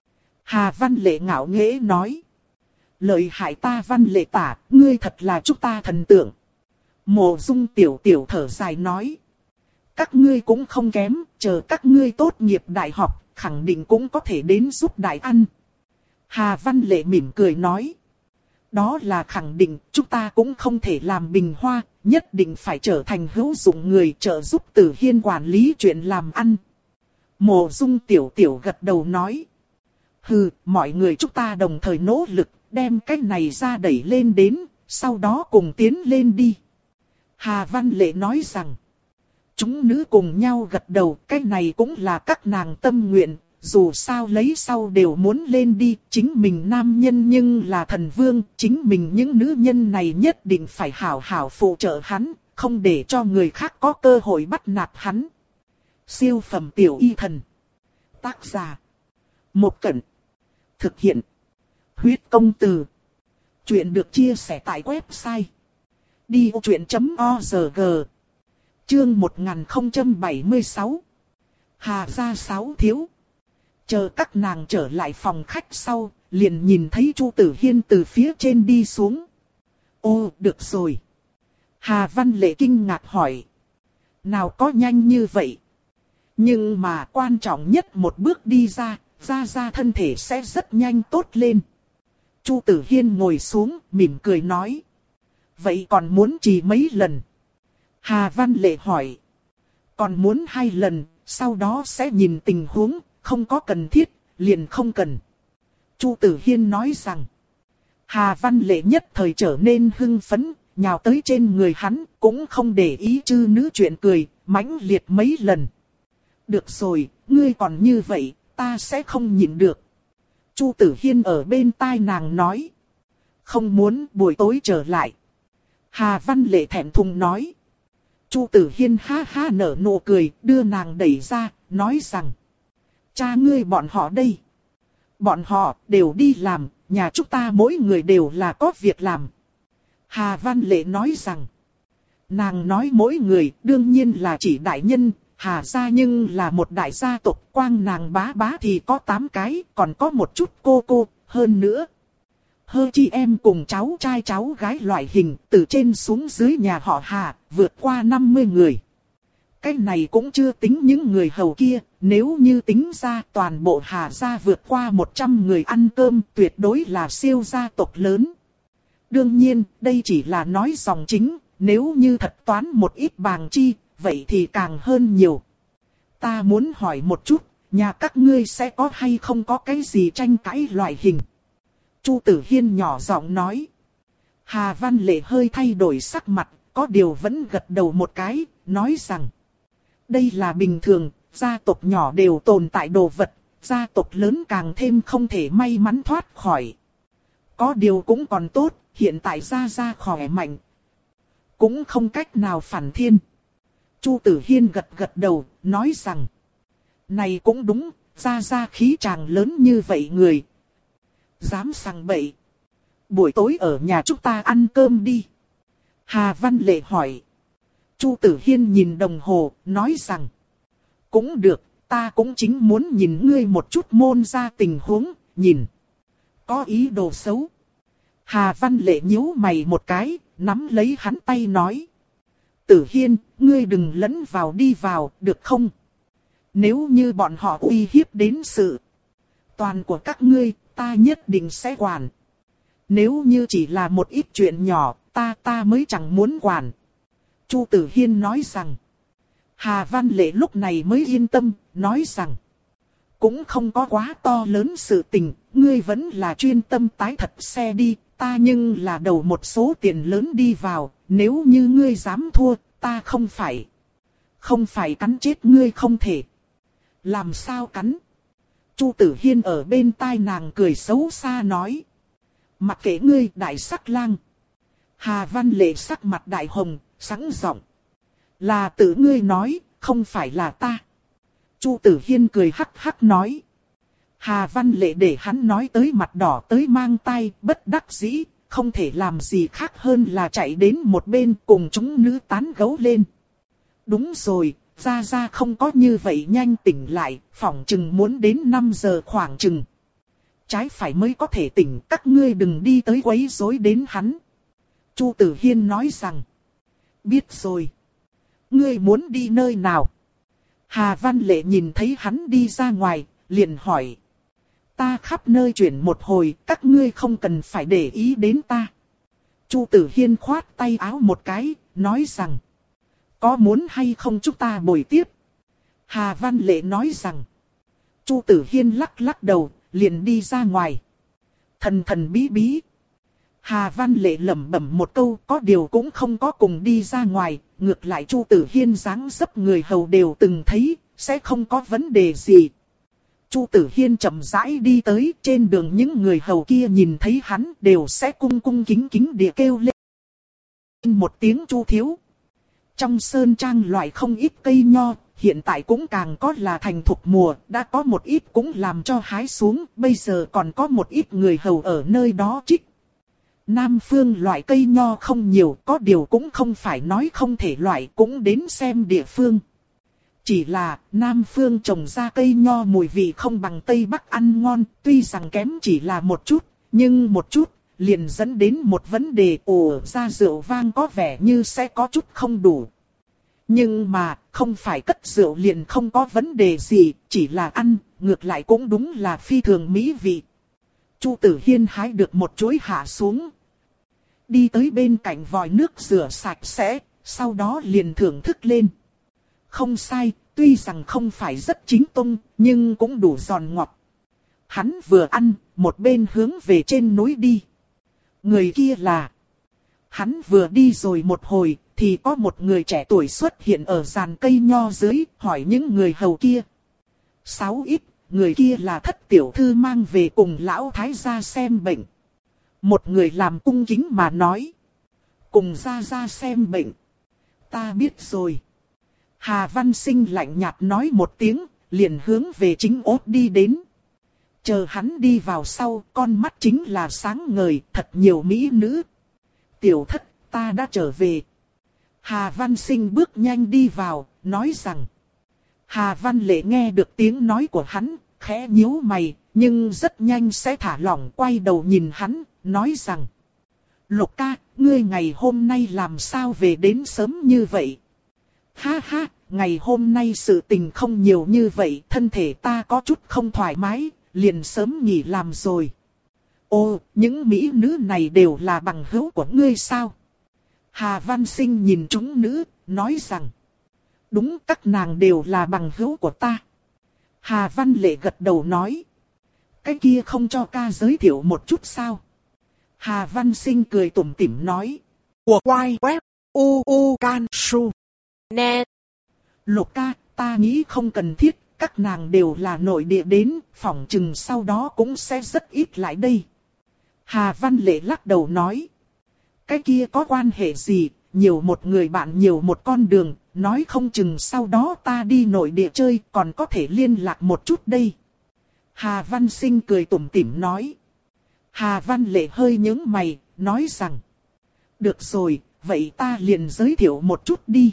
Hà Văn Lệ ngạo nghễ nói. Lợi hại ta Văn Lệ tả, ngươi thật là chúng ta thần tượng. Mộ Dung tiểu tiểu thở dài nói. Các ngươi cũng không kém, chờ các ngươi tốt nghiệp đại học, khẳng định cũng có thể đến giúp đại ăn. Hà Văn Lệ mỉm cười nói. Đó là khẳng định, chúng ta cũng không thể làm bình hoa, nhất định phải trở thành hữu dụng người trợ giúp Tử Hiên quản lý chuyện làm ăn. Mộ Dung tiểu tiểu gật đầu nói. Hừ, mọi người chúng ta đồng thời nỗ lực, đem cái này ra đẩy lên đến, sau đó cùng tiến lên đi. Hà Văn Lệ nói rằng. Chúng nữ cùng nhau gật đầu, cái này cũng là các nàng tâm nguyện, dù sao lấy sau đều muốn lên đi, chính mình nam nhân nhưng là thần vương, chính mình những nữ nhân này nhất định phải hảo hảo phụ trợ hắn, không để cho người khác có cơ hội bắt nạt hắn. Siêu phẩm tiểu y thần. Tác giả. Một Cẩn. Thực hiện. Huyết công từ. Chuyện được chia sẻ tại website. đi ô chuyện chấm org. Chương một nghìn không trăm bảy mươi sáu. Hà gia sáu thiếu. Chờ các nàng trở lại phòng khách sau, liền nhìn thấy Chu Tử Hiên từ phía trên đi xuống. Ô, được rồi. Hà Văn Lệ kinh ngạc hỏi. Nào có nhanh như vậy? Nhưng mà quan trọng nhất một bước đi ra, ra ra thân thể sẽ rất nhanh tốt lên. Chu Tử Hiên ngồi xuống, mỉm cười nói. Vậy còn muốn trì mấy lần? Hà Văn Lệ hỏi. Còn muốn hai lần, sau đó sẽ nhìn tình huống, không có cần thiết, liền không cần. Chu Tử Hiên nói rằng. Hà Văn Lệ nhất thời trở nên hưng phấn, nhào tới trên người hắn, cũng không để ý chư nữ chuyện cười, mãnh liệt mấy lần. Được rồi, ngươi còn như vậy, ta sẽ không nhịn được. Chu Tử Hiên ở bên tai nàng nói. Không muốn buổi tối trở lại. Hà Văn Lệ thẹn thùng nói. Chu Tử Hiên ha ha nở nụ cười, đưa nàng đẩy ra, nói rằng. Cha ngươi bọn họ đây. Bọn họ đều đi làm, nhà chúng ta mỗi người đều là có việc làm. Hà Văn Lệ nói rằng. Nàng nói mỗi người đương nhiên là chỉ đại nhân, Hà gia nhưng là một đại gia tộc, quang nàng bá bá thì có tám cái, còn có một chút cô cô, hơn nữa. Hơ chi em cùng cháu trai cháu gái loại hình, từ trên xuống dưới nhà họ Hà, vượt qua năm mươi người. Cái này cũng chưa tính những người hầu kia, nếu như tính ra toàn bộ Hà gia vượt qua một trăm người ăn cơm, tuyệt đối là siêu gia tộc lớn. Đương nhiên, đây chỉ là nói dòng chính, nếu như thật toán một ít bàng chi, vậy thì càng hơn nhiều. Ta muốn hỏi một chút, nhà các ngươi sẽ có hay không có cái gì tranh cãi loại hình? Chu Tử Hiên nhỏ giọng nói. Hà Văn Lệ hơi thay đổi sắc mặt, có điều vẫn gật đầu một cái, nói rằng. Đây là bình thường, gia tộc nhỏ đều tồn tại đồ vật, gia tộc lớn càng thêm không thể may mắn thoát khỏi. Có điều cũng còn tốt, hiện tại gia gia khỏe mạnh. Cũng không cách nào phản thiên. Chu Tử Hiên gật gật đầu, nói rằng. Này cũng đúng, gia gia khí chàng lớn như vậy người. Dám sang bậy. Buổi tối ở nhà chúng ta ăn cơm đi. Hà Văn Lệ hỏi. Chu Tử Hiên nhìn đồng hồ, nói rằng. Cũng được, ta cũng chính muốn nhìn ngươi một chút môn ra tình huống, nhìn. Có ý đồ xấu. Hà Văn Lệ nhíu mày một cái, nắm lấy hắn tay nói. Tử Hiên, ngươi đừng lẫn vào đi vào, được không? Nếu như bọn họ uy hiếp đến sự toàn của các ngươi, ta nhất định sẽ quản. Nếu như chỉ là một ít chuyện nhỏ, ta ta mới chẳng muốn quản. Chu Tử Hiên nói rằng. Hà Văn Lệ lúc này mới yên tâm, nói rằng. Cũng không có quá to lớn sự tình, ngươi vẫn là chuyên tâm tái thật xe đi, ta nhưng là đầu một số tiền lớn đi vào, nếu như ngươi dám thua, ta không phải. Không phải cắn chết ngươi không thể. Làm sao cắn? Chu Tử Hiên ở bên tai nàng cười xấu xa nói. Mặc kệ ngươi đại sắc lang. Hà Văn Lệ sắc mặt đại hồng, sẵn giọng. Là tự ngươi nói, không phải là ta. Chu Tử Hiên cười hắc hắc nói. Hà Văn Lệ để hắn nói tới mặt đỏ tới mang tay, bất đắc dĩ, không thể làm gì khác hơn là chạy đến một bên cùng chúng nữ tán gẫu lên. Đúng rồi, Gia Gia không có như vậy nhanh tỉnh lại, phỏng chừng muốn đến năm giờ khoảng chừng. Trái phải mới có thể tỉnh, các ngươi đừng đi tới quấy rối đến hắn. Chu Tử Hiên nói rằng. Biết rồi. Ngươi muốn đi nơi nào? Hà Văn Lệ nhìn thấy hắn đi ra ngoài, liền hỏi. Ta khắp nơi chuyển một hồi, các ngươi không cần phải để ý đến ta. Chu Tử Hiên khoát tay áo một cái, nói rằng. Có muốn hay không chúng ta bồi tiếp? Hà Văn Lệ nói rằng. Chu Tử Hiên lắc lắc đầu, liền đi ra ngoài. Thần thần bí bí. Hà Văn Lệ lẩm bẩm một câu, có điều cũng không có cùng đi ra ngoài, ngược lại Chu Tử Hiên dáng dấp người hầu đều từng thấy, sẽ không có vấn đề gì. Chu Tử Hiên chậm rãi đi tới, trên đường những người hầu kia nhìn thấy hắn đều sẽ cung cung kính kính địa kêu lên một tiếng Chu thiếu. Trong sơn trang loại không ít cây nho, hiện tại cũng càng có là thành thục mùa, đã có một ít cũng làm cho hái xuống, bây giờ còn có một ít người hầu ở nơi đó trích. Nam phương loại cây nho không nhiều, có điều cũng không phải nói không thể loại, cũng đến xem địa phương. Chỉ là, Nam phương trồng ra cây nho mùi vị không bằng Tây Bắc ăn ngon, tuy rằng kém chỉ là một chút, nhưng một chút, liền dẫn đến một vấn đề ồ ra rượu vang có vẻ như sẽ có chút không đủ. Nhưng mà, không phải cất rượu liền không có vấn đề gì, chỉ là ăn, ngược lại cũng đúng là phi thường mỹ vị. Chu Tử Hiên hái được một chuỗi hạ xuống. Đi tới bên cạnh vòi nước rửa sạch sẽ, sau đó liền thưởng thức lên. Không sai, tuy rằng không phải rất chính tông, nhưng cũng đủ giòn ngọt. Hắn vừa ăn, một bên hướng về trên núi đi. Người kia là... Hắn vừa đi rồi một hồi, thì có một người trẻ tuổi xuất hiện ở giàn cây nho dưới, hỏi những người hầu kia. Sáu ít, người kia là Thất tiểu thư mang về cùng lão thái gia xem bệnh. Một người làm cung kính mà nói. Cùng gia gia xem bệnh. Ta biết rồi. Hà Văn Sinh lạnh nhạt nói một tiếng, liền hướng về chính ốt đi đến. Chờ hắn đi vào sau, con mắt chính là sáng ngời, thật nhiều mỹ nữ. Tiểu thất, ta đã trở về. Hà Văn Sinh bước nhanh đi vào, nói rằng. Hà Văn Lệ nghe được tiếng nói của hắn, khẽ nhíu mày, nhưng rất nhanh sẽ thả lỏng quay đầu nhìn hắn, nói rằng. Lục ca, ngươi ngày hôm nay làm sao về đến sớm như vậy? Ha ha, ngày hôm nay sự tình không nhiều như vậy, thân thể ta có chút không thoải mái, liền sớm nghỉ làm rồi. Ô, những mỹ nữ này đều là bằng hữu của ngươi sao? Hà Văn Sinh nhìn chúng nữ, nói rằng. Đúng, các nàng đều là bằng hữu của ta. Hà Văn Lệ gật đầu nói. Cái kia không cho ca giới thiệu một chút sao? Hà Văn Sinh cười tủm tỉm nói. Của quay web u u can su net. Lục ca, ta nghĩ không cần thiết, các nàng đều là nội địa đến, phỏng chừng sau đó cũng sẽ rất ít lại đây. Hà Văn Lệ lắc đầu nói. Cái kia có quan hệ gì, nhiều một người bạn nhiều một con đường, nói không chừng sau đó ta đi nội địa chơi còn có thể liên lạc một chút đây. Hà Văn Sinh cười tủm tỉm nói. Hà Văn Lệ hơi nhướng mày, nói rằng. Được rồi, vậy ta liền giới thiệu một chút đi.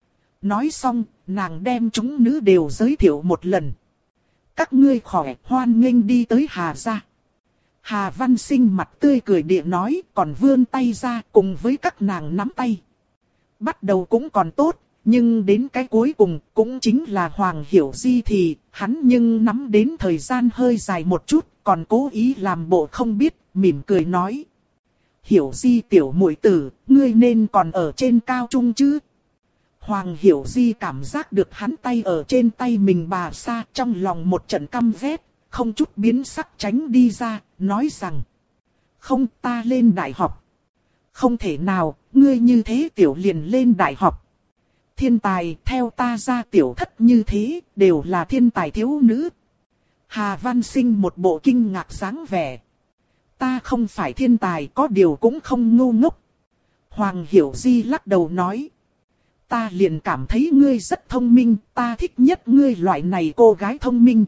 Nói xong, nàng đem chúng nữ đều giới thiệu một lần. Các ngươi khỏe, hoan nghênh đi tới Hà gia. Hà Văn Sinh mặt tươi cười địa nói, còn vươn tay ra cùng với các nàng nắm tay. Bắt đầu cũng còn tốt, nhưng đến cái cuối cùng cũng chính là Hoàng Hiểu Di thì hắn nhưng nắm đến thời gian hơi dài một chút, còn cố ý làm bộ không biết, mỉm cười nói. Hiểu Di tiểu muội tử, ngươi nên còn ở trên cao trung chứ? Hoàng Hiểu Di cảm giác được hắn tay ở trên tay mình bà xa, trong lòng một trận căm ghét, không chút biến sắc tránh đi ra, nói rằng. Không, ta lên đại học. Không thể nào, ngươi như thế tiểu liền lên đại học. Thiên tài, theo ta ra tiểu thất như thế, đều là thiên tài thiếu nữ. Hà Văn Sinh một bộ kinh ngạc dáng vẻ. Ta không phải thiên tài, có điều cũng không ngu ngốc. Hoàng Hiểu Di lắc đầu nói. Ta liền cảm thấy ngươi rất thông minh, ta thích nhất ngươi loại này cô gái thông minh.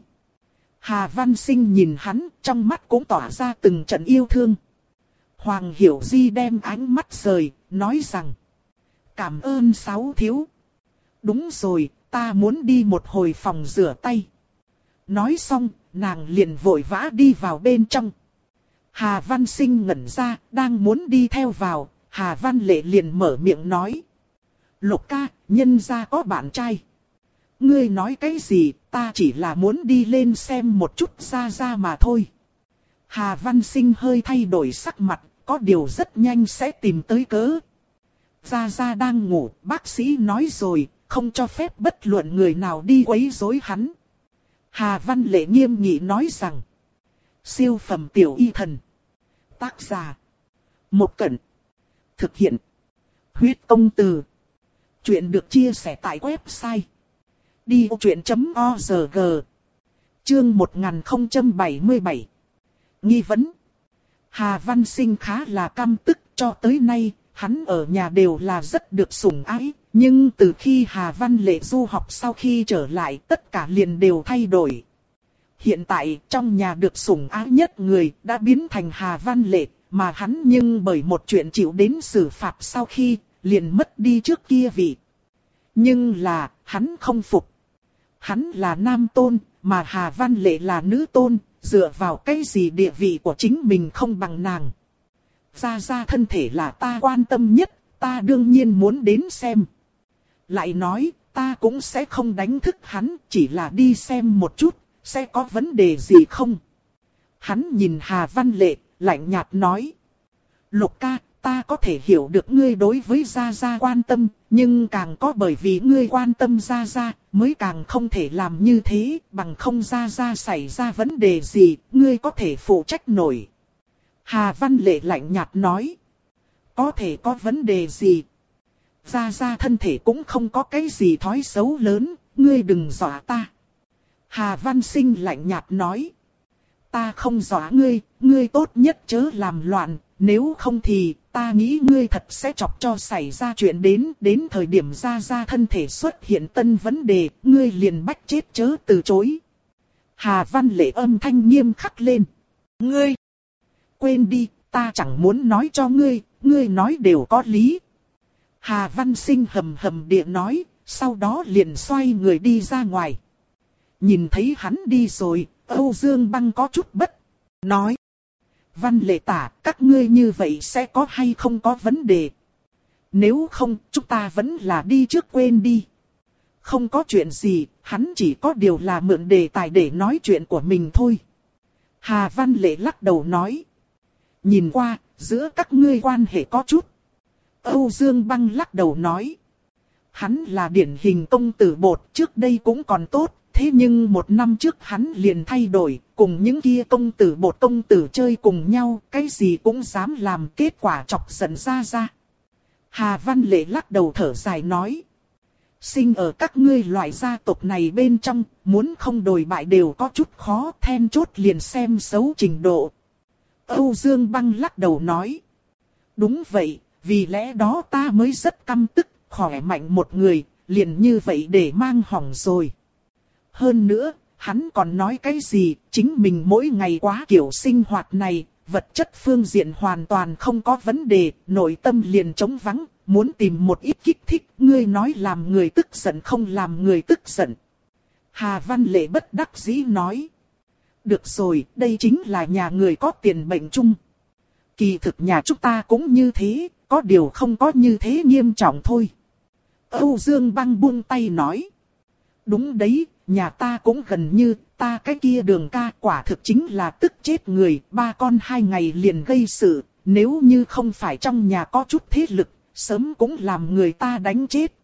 Hà Văn Sinh nhìn hắn, trong mắt cũng tỏa ra từng trận yêu thương. Hoàng Hiểu Di đem ánh mắt rời, nói rằng. Cảm ơn sáu thiếu. Đúng rồi, ta muốn đi một hồi phòng rửa tay. Nói xong, nàng liền vội vã đi vào bên trong. Hà Văn Sinh ngẩn ra, đang muốn đi theo vào, Hà Văn Lệ liền mở miệng nói. Lục ca, nhân gia có bạn trai. Ngươi nói cái gì, ta chỉ là muốn đi lên xem một chút ra ra mà thôi. Hà Văn Sinh hơi thay đổi sắc mặt, có điều rất nhanh sẽ tìm tới cớ. Gia Gia đang ngủ, bác sĩ nói rồi, không cho phép bất luận người nào đi quấy rối hắn. Hà Văn Lệ nghiêm nghị nói rằng, siêu phẩm tiểu y thần. Tác giả, Một Cẩn. Thực hiện, Huyết Công Từ. Chuyện được chia sẻ tại website đi ô chuyện chấm org. Chương một nghìn không trăm bảy mươi bảy. Nghi vấn. Hà Văn Sinh khá là căm tức, cho tới nay, hắn ở nhà đều là rất được sủng ái, nhưng từ khi Hà Văn Lệ du học sau khi trở lại tất cả liền đều thay đổi. Hiện tại trong nhà được sủng ái nhất người đã biến thành Hà Văn Lệ, mà hắn nhưng bởi một chuyện chịu đến xử phạt sau khi liền mất đi trước kia vị. Nhưng là, hắn không phục. Hắn là nam tôn, mà Hà Văn Lệ là nữ tôn, dựa vào cái gì địa vị của chính mình không bằng nàng. Gia Gia thân thể là ta quan tâm nhất, ta đương nhiên muốn đến xem. Lại nói, ta cũng sẽ không đánh thức hắn, chỉ là đi xem một chút, sẽ có vấn đề gì không? Hắn nhìn Hà Văn Lệ, lạnh nhạt nói. Lục ca, ta có thể hiểu được ngươi đối với Gia Gia quan tâm, nhưng càng có bởi vì ngươi quan tâm Gia Gia, mới càng không thể làm như thế, bằng không Gia Gia xảy ra vấn đề gì, ngươi có thể phụ trách nổi. Hà Văn Lệ lạnh nhạt nói. Có thể có vấn đề gì? Gia Gia thân thể cũng không có cái gì thói xấu lớn, ngươi đừng dọa ta. Hà Văn Sinh lạnh nhạt nói. Ta không dọa ngươi, ngươi tốt nhất chớ làm loạn, nếu không thì ta nghĩ ngươi thật sẽ chọc cho xảy ra chuyện đến, đến thời điểm Gia Gia thân thể xuất hiện tân vấn đề, ngươi liền bách chết chớ từ chối. Hà Văn Lệ âm thanh nghiêm khắc lên. Ngươi! Quên đi, ta chẳng muốn nói cho ngươi, ngươi nói đều có lý. Hà Văn Sinh hầm hầm địa nói, sau đó liền xoay người đi ra ngoài. Nhìn thấy hắn đi rồi, Âu Dương Băng có chút bất. Nói. Văn Lệ tả, các ngươi như vậy sẽ có hay không có vấn đề? Nếu không, chúng ta vẫn là đi trước quên đi. Không có chuyện gì, hắn chỉ có điều là mượn đề tài để nói chuyện của mình thôi. Hà Văn Lệ lắc đầu nói. Nhìn qua, giữa các ngươi quan hệ có chút. Âu Dương Băng lắc đầu nói. Hắn là điển hình công tử bột, trước đây cũng còn tốt, thế nhưng một năm trước hắn liền thay đổi, cùng những kia công tử bột công tử chơi cùng nhau, cái gì cũng dám làm, kết quả chọc giận Gia Gia. Hà Văn Lệ lắc đầu thở dài nói. Sinh ở các ngươi loại gia tộc này bên trong, muốn không đồi bại đều có chút khó, then chốt liền xem xấu trình độ. Âu Dương Băng lắc đầu nói. Đúng vậy, vì lẽ đó ta mới rất căm tức, khỏe mạnh một người, liền như vậy để mang hỏng rồi. Hơn nữa, hắn còn nói cái gì, chính mình mỗi ngày quá kiểu sinh hoạt này, vật chất phương diện hoàn toàn không có vấn đề, nội tâm liền trống vắng, muốn tìm một ít kích thích, ngươi nói làm người tức giận không làm người tức giận. Hà Văn Lệ bất đắc dĩ nói. Được rồi, đây chính là nhà người có tiền bệnh chung. Kỳ thực nhà chúng ta cũng như thế, có điều không có như thế nghiêm trọng thôi. Âu Dương Băng buông tay nói. Đúng đấy, nhà ta cũng gần như, ta cái kia Đường ca quả thực chính là tức chết người, ba con hai ngày liền gây sự, nếu như không phải trong nhà có chút thế lực, sớm cũng làm người ta đánh chết.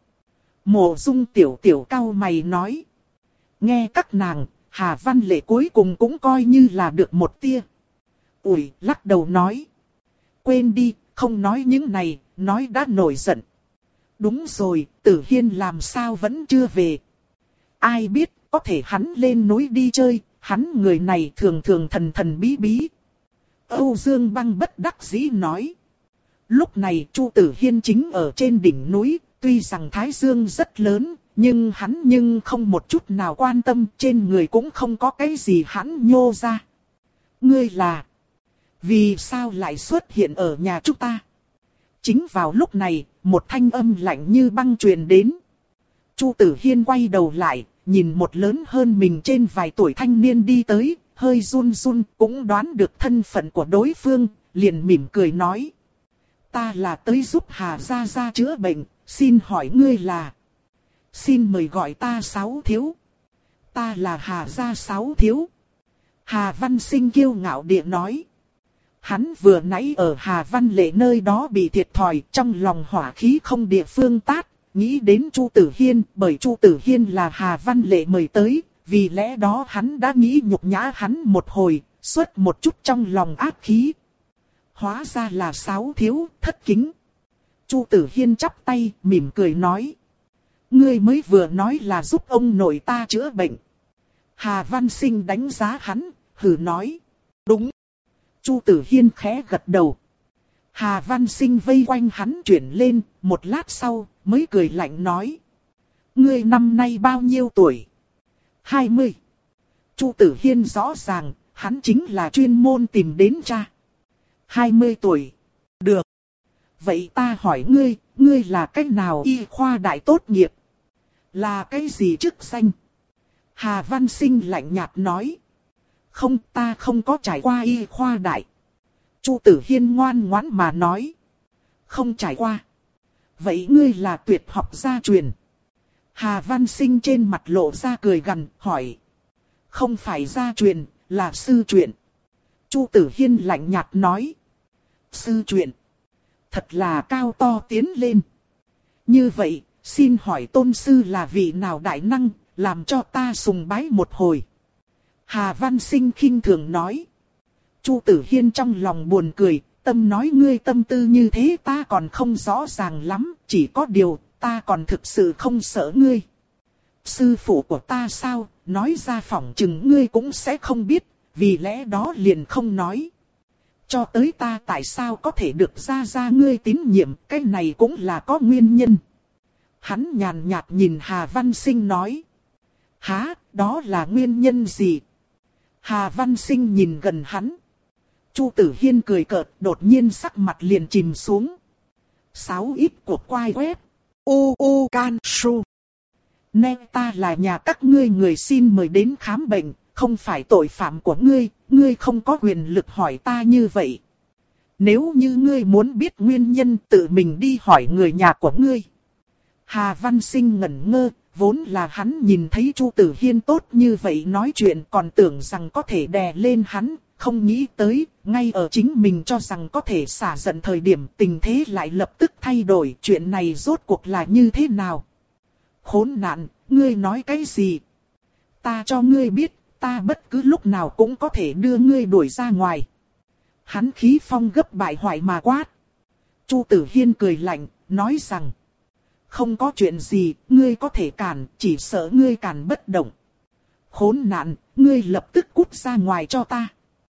Mộ Dung tiểu tiểu cau mày nói. Nghe các nàng, Hà Văn Lệ cuối cùng cũng coi như là được một tia. Ủi, lắc đầu nói. Quên đi, không nói những này, nói đã nổi giận. Đúng rồi, Tử Hiên làm sao vẫn chưa về. Ai biết, có thể hắn lên núi đi chơi, hắn người này thường thường thần thần bí bí. Âu Dương Băng bất đắc dĩ nói. Lúc này Chu Tử Hiên chính ở trên đỉnh núi, tuy rằng Thái Dương rất lớn, nhưng hắn nhưng không một chút nào quan tâm, trên người cũng không có cái gì hắn nhô ra. Ngươi là... Vì sao lại xuất hiện ở nhà chúng ta? Chính vào lúc này, một thanh âm lạnh như băng truyền đến. Chu Tử Hiên quay đầu lại, nhìn một lớn hơn mình trên vài tuổi thanh niên đi tới, hơi run run, cũng đoán được thân phận của đối phương, liền mỉm cười nói. Ta là tới giúp Hà Gia Gia chữa bệnh, xin hỏi ngươi là... Xin mời gọi ta Sáu Thiếu. Ta là Hà Gia Sáu Thiếu. Hà Văn Sinh kiêu ngạo địa nói. Hắn vừa nãy ở Hà Văn Lệ nơi đó bị thiệt thòi, trong lòng hỏa khí không địa phương tát, nghĩ đến Chu Tử Hiên, bởi Chu Tử Hiên là Hà Văn Lệ mời tới, vì lẽ đó hắn đã nghĩ nhục nhã hắn một hồi, xuất một chút trong lòng ác khí. Hóa ra là Sáu thiếu, thất kính. Chu Tử Hiên chắp tay, mỉm cười nói. Ngươi mới vừa nói là giúp ông nội ta chữa bệnh. Hà Văn Sinh đánh giá hắn, hừ nói. Đúng. Chu Tử Hiên khẽ gật đầu. Hà Văn Sinh vây quanh hắn chuyển lên, một lát sau, mới cười lạnh nói. Ngươi năm nay bao nhiêu tuổi? Hai mươi. Chu Tử Hiên rõ ràng, hắn chính là chuyên môn tìm đến cha. Hai mươi tuổi. Được. Vậy ta hỏi ngươi, ngươi là cách nào y khoa đại tốt nghiệp? Là cái gì chức danh? Hà Văn Sinh lạnh nhạt nói. Không, ta không có trải qua y khoa đại. Chu Tử Hiên ngoan ngoãn mà nói. Không trải qua. Vậy ngươi là tuyệt học gia truyền. Hà Văn Sinh trên mặt lộ ra cười gằn, hỏi. Không phải gia truyền, là sư truyền. Chu Tử Hiên lạnh nhạt nói. Sư truyền. Thật là cao to tiến lên. Như vậy, xin hỏi tôn sư là vị nào đại năng, làm cho ta sùng bái một hồi. Hà Văn Sinh khinh thường nói. Chu Tử Hiên trong lòng buồn cười, tâm nói ngươi tâm tư như thế ta còn không rõ ràng lắm, chỉ có điều ta còn thực sự không sợ ngươi. Sư phụ của ta sao, nói ra phỏng chừng ngươi cũng sẽ không biết, vì lẽ đó liền không nói. Cho tới ta tại sao có thể được ra ra ngươi tín nhiệm, cái này cũng là có nguyên nhân. Hắn nhàn nhạt nhìn Hà Văn Sinh nói. Hả, đó là nguyên nhân gì? Hà Văn Sinh nhìn gần hắn. Chu Tử Hiên cười cợt, đột nhiên sắc mặt liền chìm xuống. Sáu ít cuộc quay web. U U Can Su. Nè ta là nhà các ngươi người xin mời đến khám bệnh, không phải tội phạm của ngươi, ngươi không có quyền lực hỏi ta như vậy. Nếu như ngươi muốn biết nguyên nhân tự mình đi hỏi người nhà của ngươi. Hà Văn Sinh ngẩn ngơ, vốn là hắn nhìn thấy Chu Tử Hiên tốt như vậy nói chuyện còn tưởng rằng có thể đè lên hắn, không nghĩ tới, ngay ở chính mình cho rằng có thể xả giận thời điểm tình thế lại lập tức thay đổi, chuyện này rốt cuộc là như thế nào? Khốn nạn, ngươi nói cái gì? Ta cho ngươi biết, ta bất cứ lúc nào cũng có thể đưa ngươi đuổi ra ngoài. Hắn khí phong gấp bại hoại mà quát. Chu Tử Hiên cười lạnh, nói rằng. Không có chuyện gì, ngươi có thể cản, chỉ sợ ngươi cản bất động. Khốn nạn, ngươi lập tức cút ra ngoài cho ta.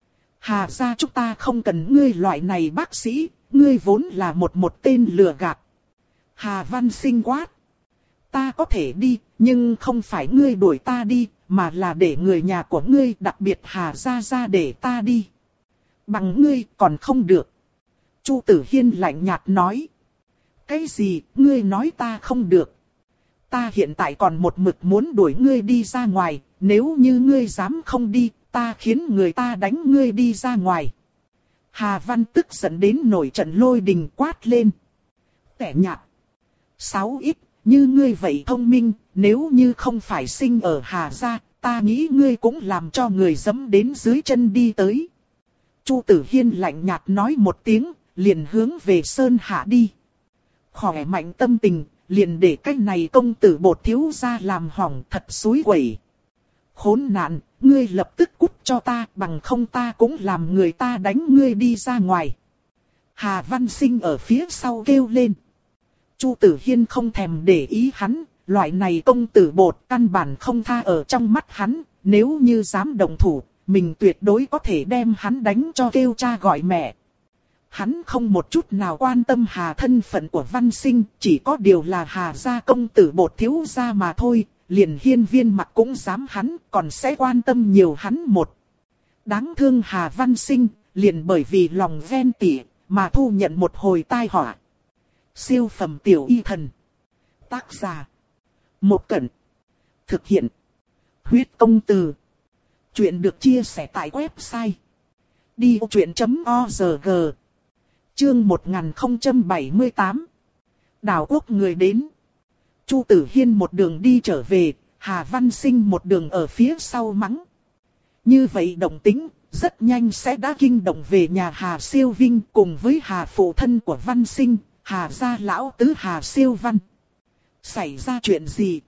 Hà gia chúng ta không cần ngươi loại này bác sĩ, ngươi vốn là một một tên lừa gạt. Hà Văn Sinh quát. Ta có thể đi, nhưng không phải ngươi đuổi ta đi, mà là để người nhà của ngươi, đặc biệt Hà gia gia để ta đi. Bằng ngươi còn không được. Chu Tử Hiên lạnh nhạt nói. Cái gì, ngươi nói ta không được? Ta hiện tại còn một mực muốn đuổi ngươi đi ra ngoài, nếu như ngươi dám không đi, ta khiến người ta đánh ngươi đi ra ngoài. Hà Văn tức giận đến nổi trận lôi đình quát lên. Tẻ nhạt. Sáu ít, như ngươi vậy thông minh, nếu như không phải sinh ở Hà gia, ta nghĩ ngươi cũng làm cho người dẫm đến dưới chân đi tới. Chu Tử Hiên lạnh nhạt nói một tiếng, liền hướng về Sơn Hạ đi. Khỏe mạnh tâm tình, liền để cái này công tử bột thiếu gia làm hỏng thật xúi quẩy. Khốn nạn, ngươi lập tức cút cho ta, bằng không ta cũng làm người ta đánh ngươi đi ra ngoài. Hà Văn Sinh ở phía sau kêu lên. Chu Tử Hiên không thèm để ý hắn, loại này công tử bột căn bản không tha ở trong mắt hắn, nếu như dám động thủ, mình tuyệt đối có thể đem hắn đánh cho kêu cha gọi mẹ. Hắn không một chút nào quan tâm Hà thân phận của Văn Sinh, chỉ có điều là Hà gia công tử bột thiếu gia mà thôi, liền hiên viên mặt cũng dám hắn, còn sẽ quan tâm nhiều hắn một. Đáng thương Hà Văn Sinh, liền bởi vì lòng ghen tị, mà thu nhận một hồi tai họa. Siêu phẩm tiểu y thần. Tác giả. Một Cẩn. Thực hiện. Huyết công từ. Chuyện được chia sẻ tại website. đi ô chuyện chấm org. Chương một nghìn không trăm bảy mươi tám. Đảo quốc người đến. Chu Tử Hiên một đường đi trở về, Hà Văn Sinh một đường ở phía sau mắng. Như vậy động tính, rất nhanh sẽ đã kinh động về nhà Hà Siêu Vinh cùng với Hà phụ thân của Văn Sinh, Hà gia lão tứ Hà Siêu Văn. Xảy ra chuyện gì?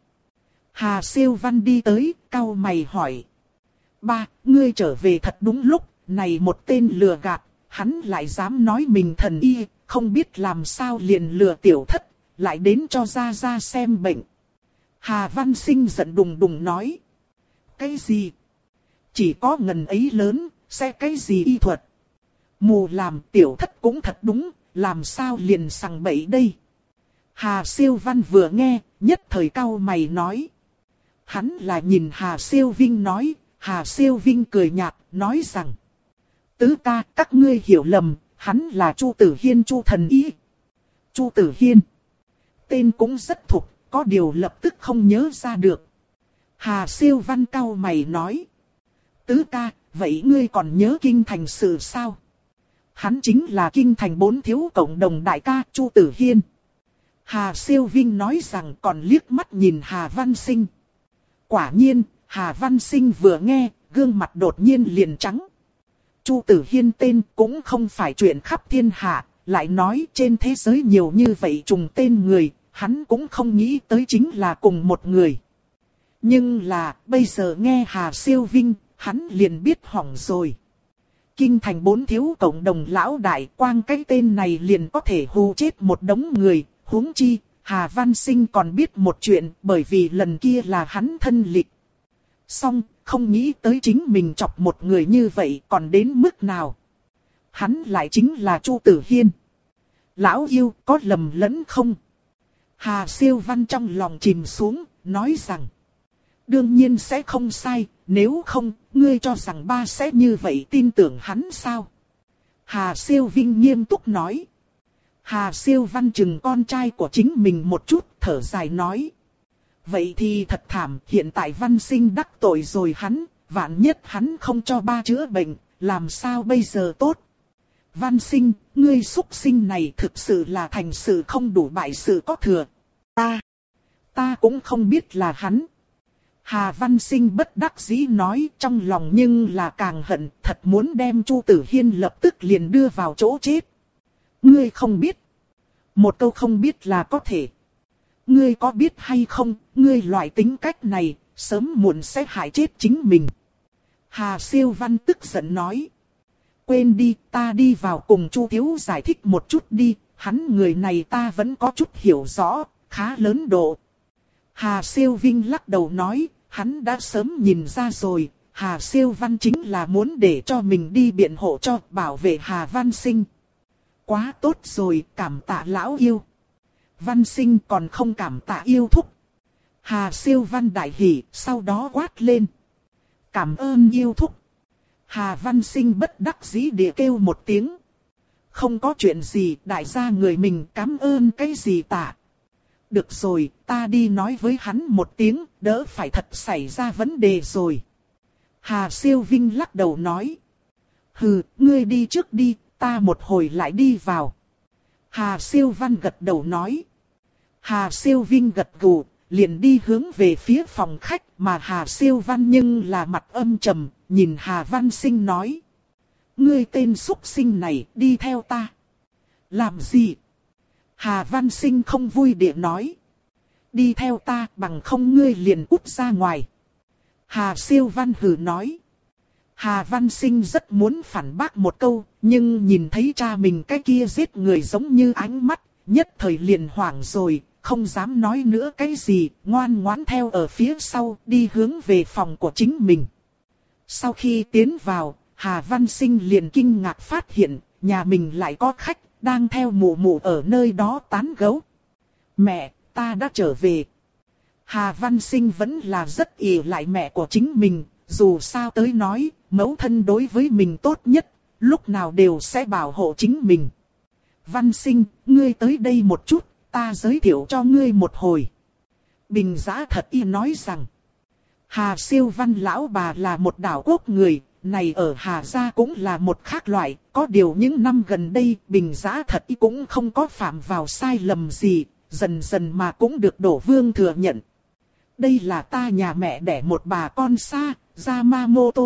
Hà Siêu Văn đi tới, cau mày hỏi. Ba, ngươi trở về thật đúng lúc, này một tên lừa gạt, hắn lại dám nói mình thần y, không biết làm sao liền lừa tiểu thất, lại đến cho ra ra xem bệnh. Hà Văn Sinh giận đùng đùng nói. Cái gì? Chỉ có ngần ấy lớn, sẽ cái gì y thuật? Mù làm tiểu thất cũng thật đúng, làm sao liền sằng bậy đây? Hà Siêu Văn vừa nghe, nhất thời cau mày nói. Hắn là nhìn Hà Siêu Vinh nói, Hà Siêu Vinh cười nhạt, nói rằng. Tứ ca, các ngươi hiểu lầm, hắn là Chu Tử Hiên Chu thần y. Chu Tử Hiên. Tên cũng rất thuộc, có điều lập tức không nhớ ra được. Hà Siêu Văn cau mày nói. Tứ ca, vậy ngươi còn nhớ kinh thành sự sao? Hắn chính là kinh thành bốn thiếu cộng đồng đại ca Chu Tử Hiên. Hà Siêu Vinh nói rằng còn liếc mắt nhìn Hà Văn Sinh. Quả nhiên, Hà Văn Sinh vừa nghe, gương mặt đột nhiên liền trắng. Chu Tử Hiên tên cũng không phải chuyện khắp thiên hạ, lại nói trên thế giới nhiều như vậy trùng tên người, hắn cũng không nghĩ tới chính là cùng một người. Nhưng là, bây giờ nghe Hà Siêu Vinh, hắn liền biết hỏng rồi. Kinh thành bốn thiếu cộng đồng lão đại, quang cái tên này liền có thể hù chết một đống người, huống chi, Hà Văn Sinh còn biết một chuyện, bởi vì lần kia là hắn thân lịch. Xong, không nghĩ tới chính mình chọc một người như vậy còn đến mức nào. Hắn lại chính là Chu Tử Hiên. Lão yêu có lầm lẫn không? Hà Siêu Văn trong lòng chìm xuống, nói rằng. Đương nhiên sẽ không sai, nếu không, ngươi cho rằng ba sẽ như vậy tin tưởng hắn sao? Hà Siêu Vinh nghiêm túc nói. Hà Siêu Văn chừng con trai của chính mình một chút, thở dài nói. Vậy thì thật thảm, hiện tại Văn Sinh đắc tội rồi hắn, vạn nhất hắn không cho ba chữa bệnh, làm sao bây giờ tốt? Văn Sinh, ngươi xúc sinh này thực sự là thành sự không đủ bại sự có thừa. Ta, ta cũng không biết là hắn. Hà Văn Sinh bất đắc dĩ nói trong lòng nhưng là càng hận, thật muốn đem Chu Tử Hiên lập tức liền đưa vào chỗ chết. Ngươi không biết. Một câu không biết là có thể. Ngươi có biết hay không, ngươi loại tính cách này, sớm muộn sẽ hại chết chính mình. Hà Siêu Văn tức giận nói. Quên đi, ta đi vào cùng Chu Thiếu giải thích một chút đi, hắn người này ta vẫn có chút hiểu rõ, khá lớn độ. Hà Siêu Vinh lắc đầu nói, hắn đã sớm nhìn ra rồi, Hà Siêu Văn chính là muốn để cho mình đi biện hộ cho bảo vệ Hà Văn Sinh. Quá tốt rồi, cảm tạ lão yêu. Văn Sinh còn không cảm tạ yêu thúc. Hà Siêu Văn đại hỉ, sau đó quát lên. Cảm ơn yêu thúc. Hà Văn Sinh bất đắc dĩ địa kêu một tiếng. Không có chuyện gì, đại gia người mình cảm ơn cái gì tạ. Được rồi, ta đi nói với hắn một tiếng, đỡ phải thật xảy ra vấn đề rồi. Hà Siêu Vinh lắc đầu nói. Hừ, ngươi đi trước đi, ta một hồi lại đi vào. Hà Siêu Văn gật đầu nói. Hà Siêu Vinh gật gù, liền đi hướng về phía phòng khách mà Hà Siêu Văn nhưng là mặt âm trầm, nhìn Hà Văn Sinh nói. Ngươi tên xúc sinh này đi theo ta. Làm gì? Hà Văn Sinh không vui địa nói. Đi theo ta bằng không ngươi liền cút ra ngoài. Hà Siêu Văn hừ nói. Hà Văn Sinh rất muốn phản bác một câu, nhưng nhìn thấy cha mình cái kia giết người giống như ánh mắt, nhất thời liền hoảng rồi, không dám nói nữa cái gì, ngoan ngoãn theo ở phía sau, đi hướng về phòng của chính mình. Sau khi tiến vào, Hà Văn Sinh liền kinh ngạc phát hiện, nhà mình lại có khách, đang theo mụ mụ ở nơi đó tán gẫu. Mẹ, ta đã trở về. Hà Văn Sinh vẫn là rất ỷ lại mẹ của chính mình, dù sao tới nói, mẫu thân đối với mình tốt nhất, lúc nào đều sẽ bảo hộ chính mình. Văn Sinh, ngươi tới đây một chút, ta giới thiệu cho ngươi một hồi. Bình Giá Thật Y nói rằng, Hà Siêu Văn lão bà là một đảo quốc người, này ở Hà Gia cũng là một khác loại, có điều những năm gần đây Bình Giá Thật Y cũng không có phạm vào sai lầm gì, dần dần mà cũng được Đỗ Vương thừa nhận. Đây là ta nhà mẹ đẻ một bà con xa, Yamamoto.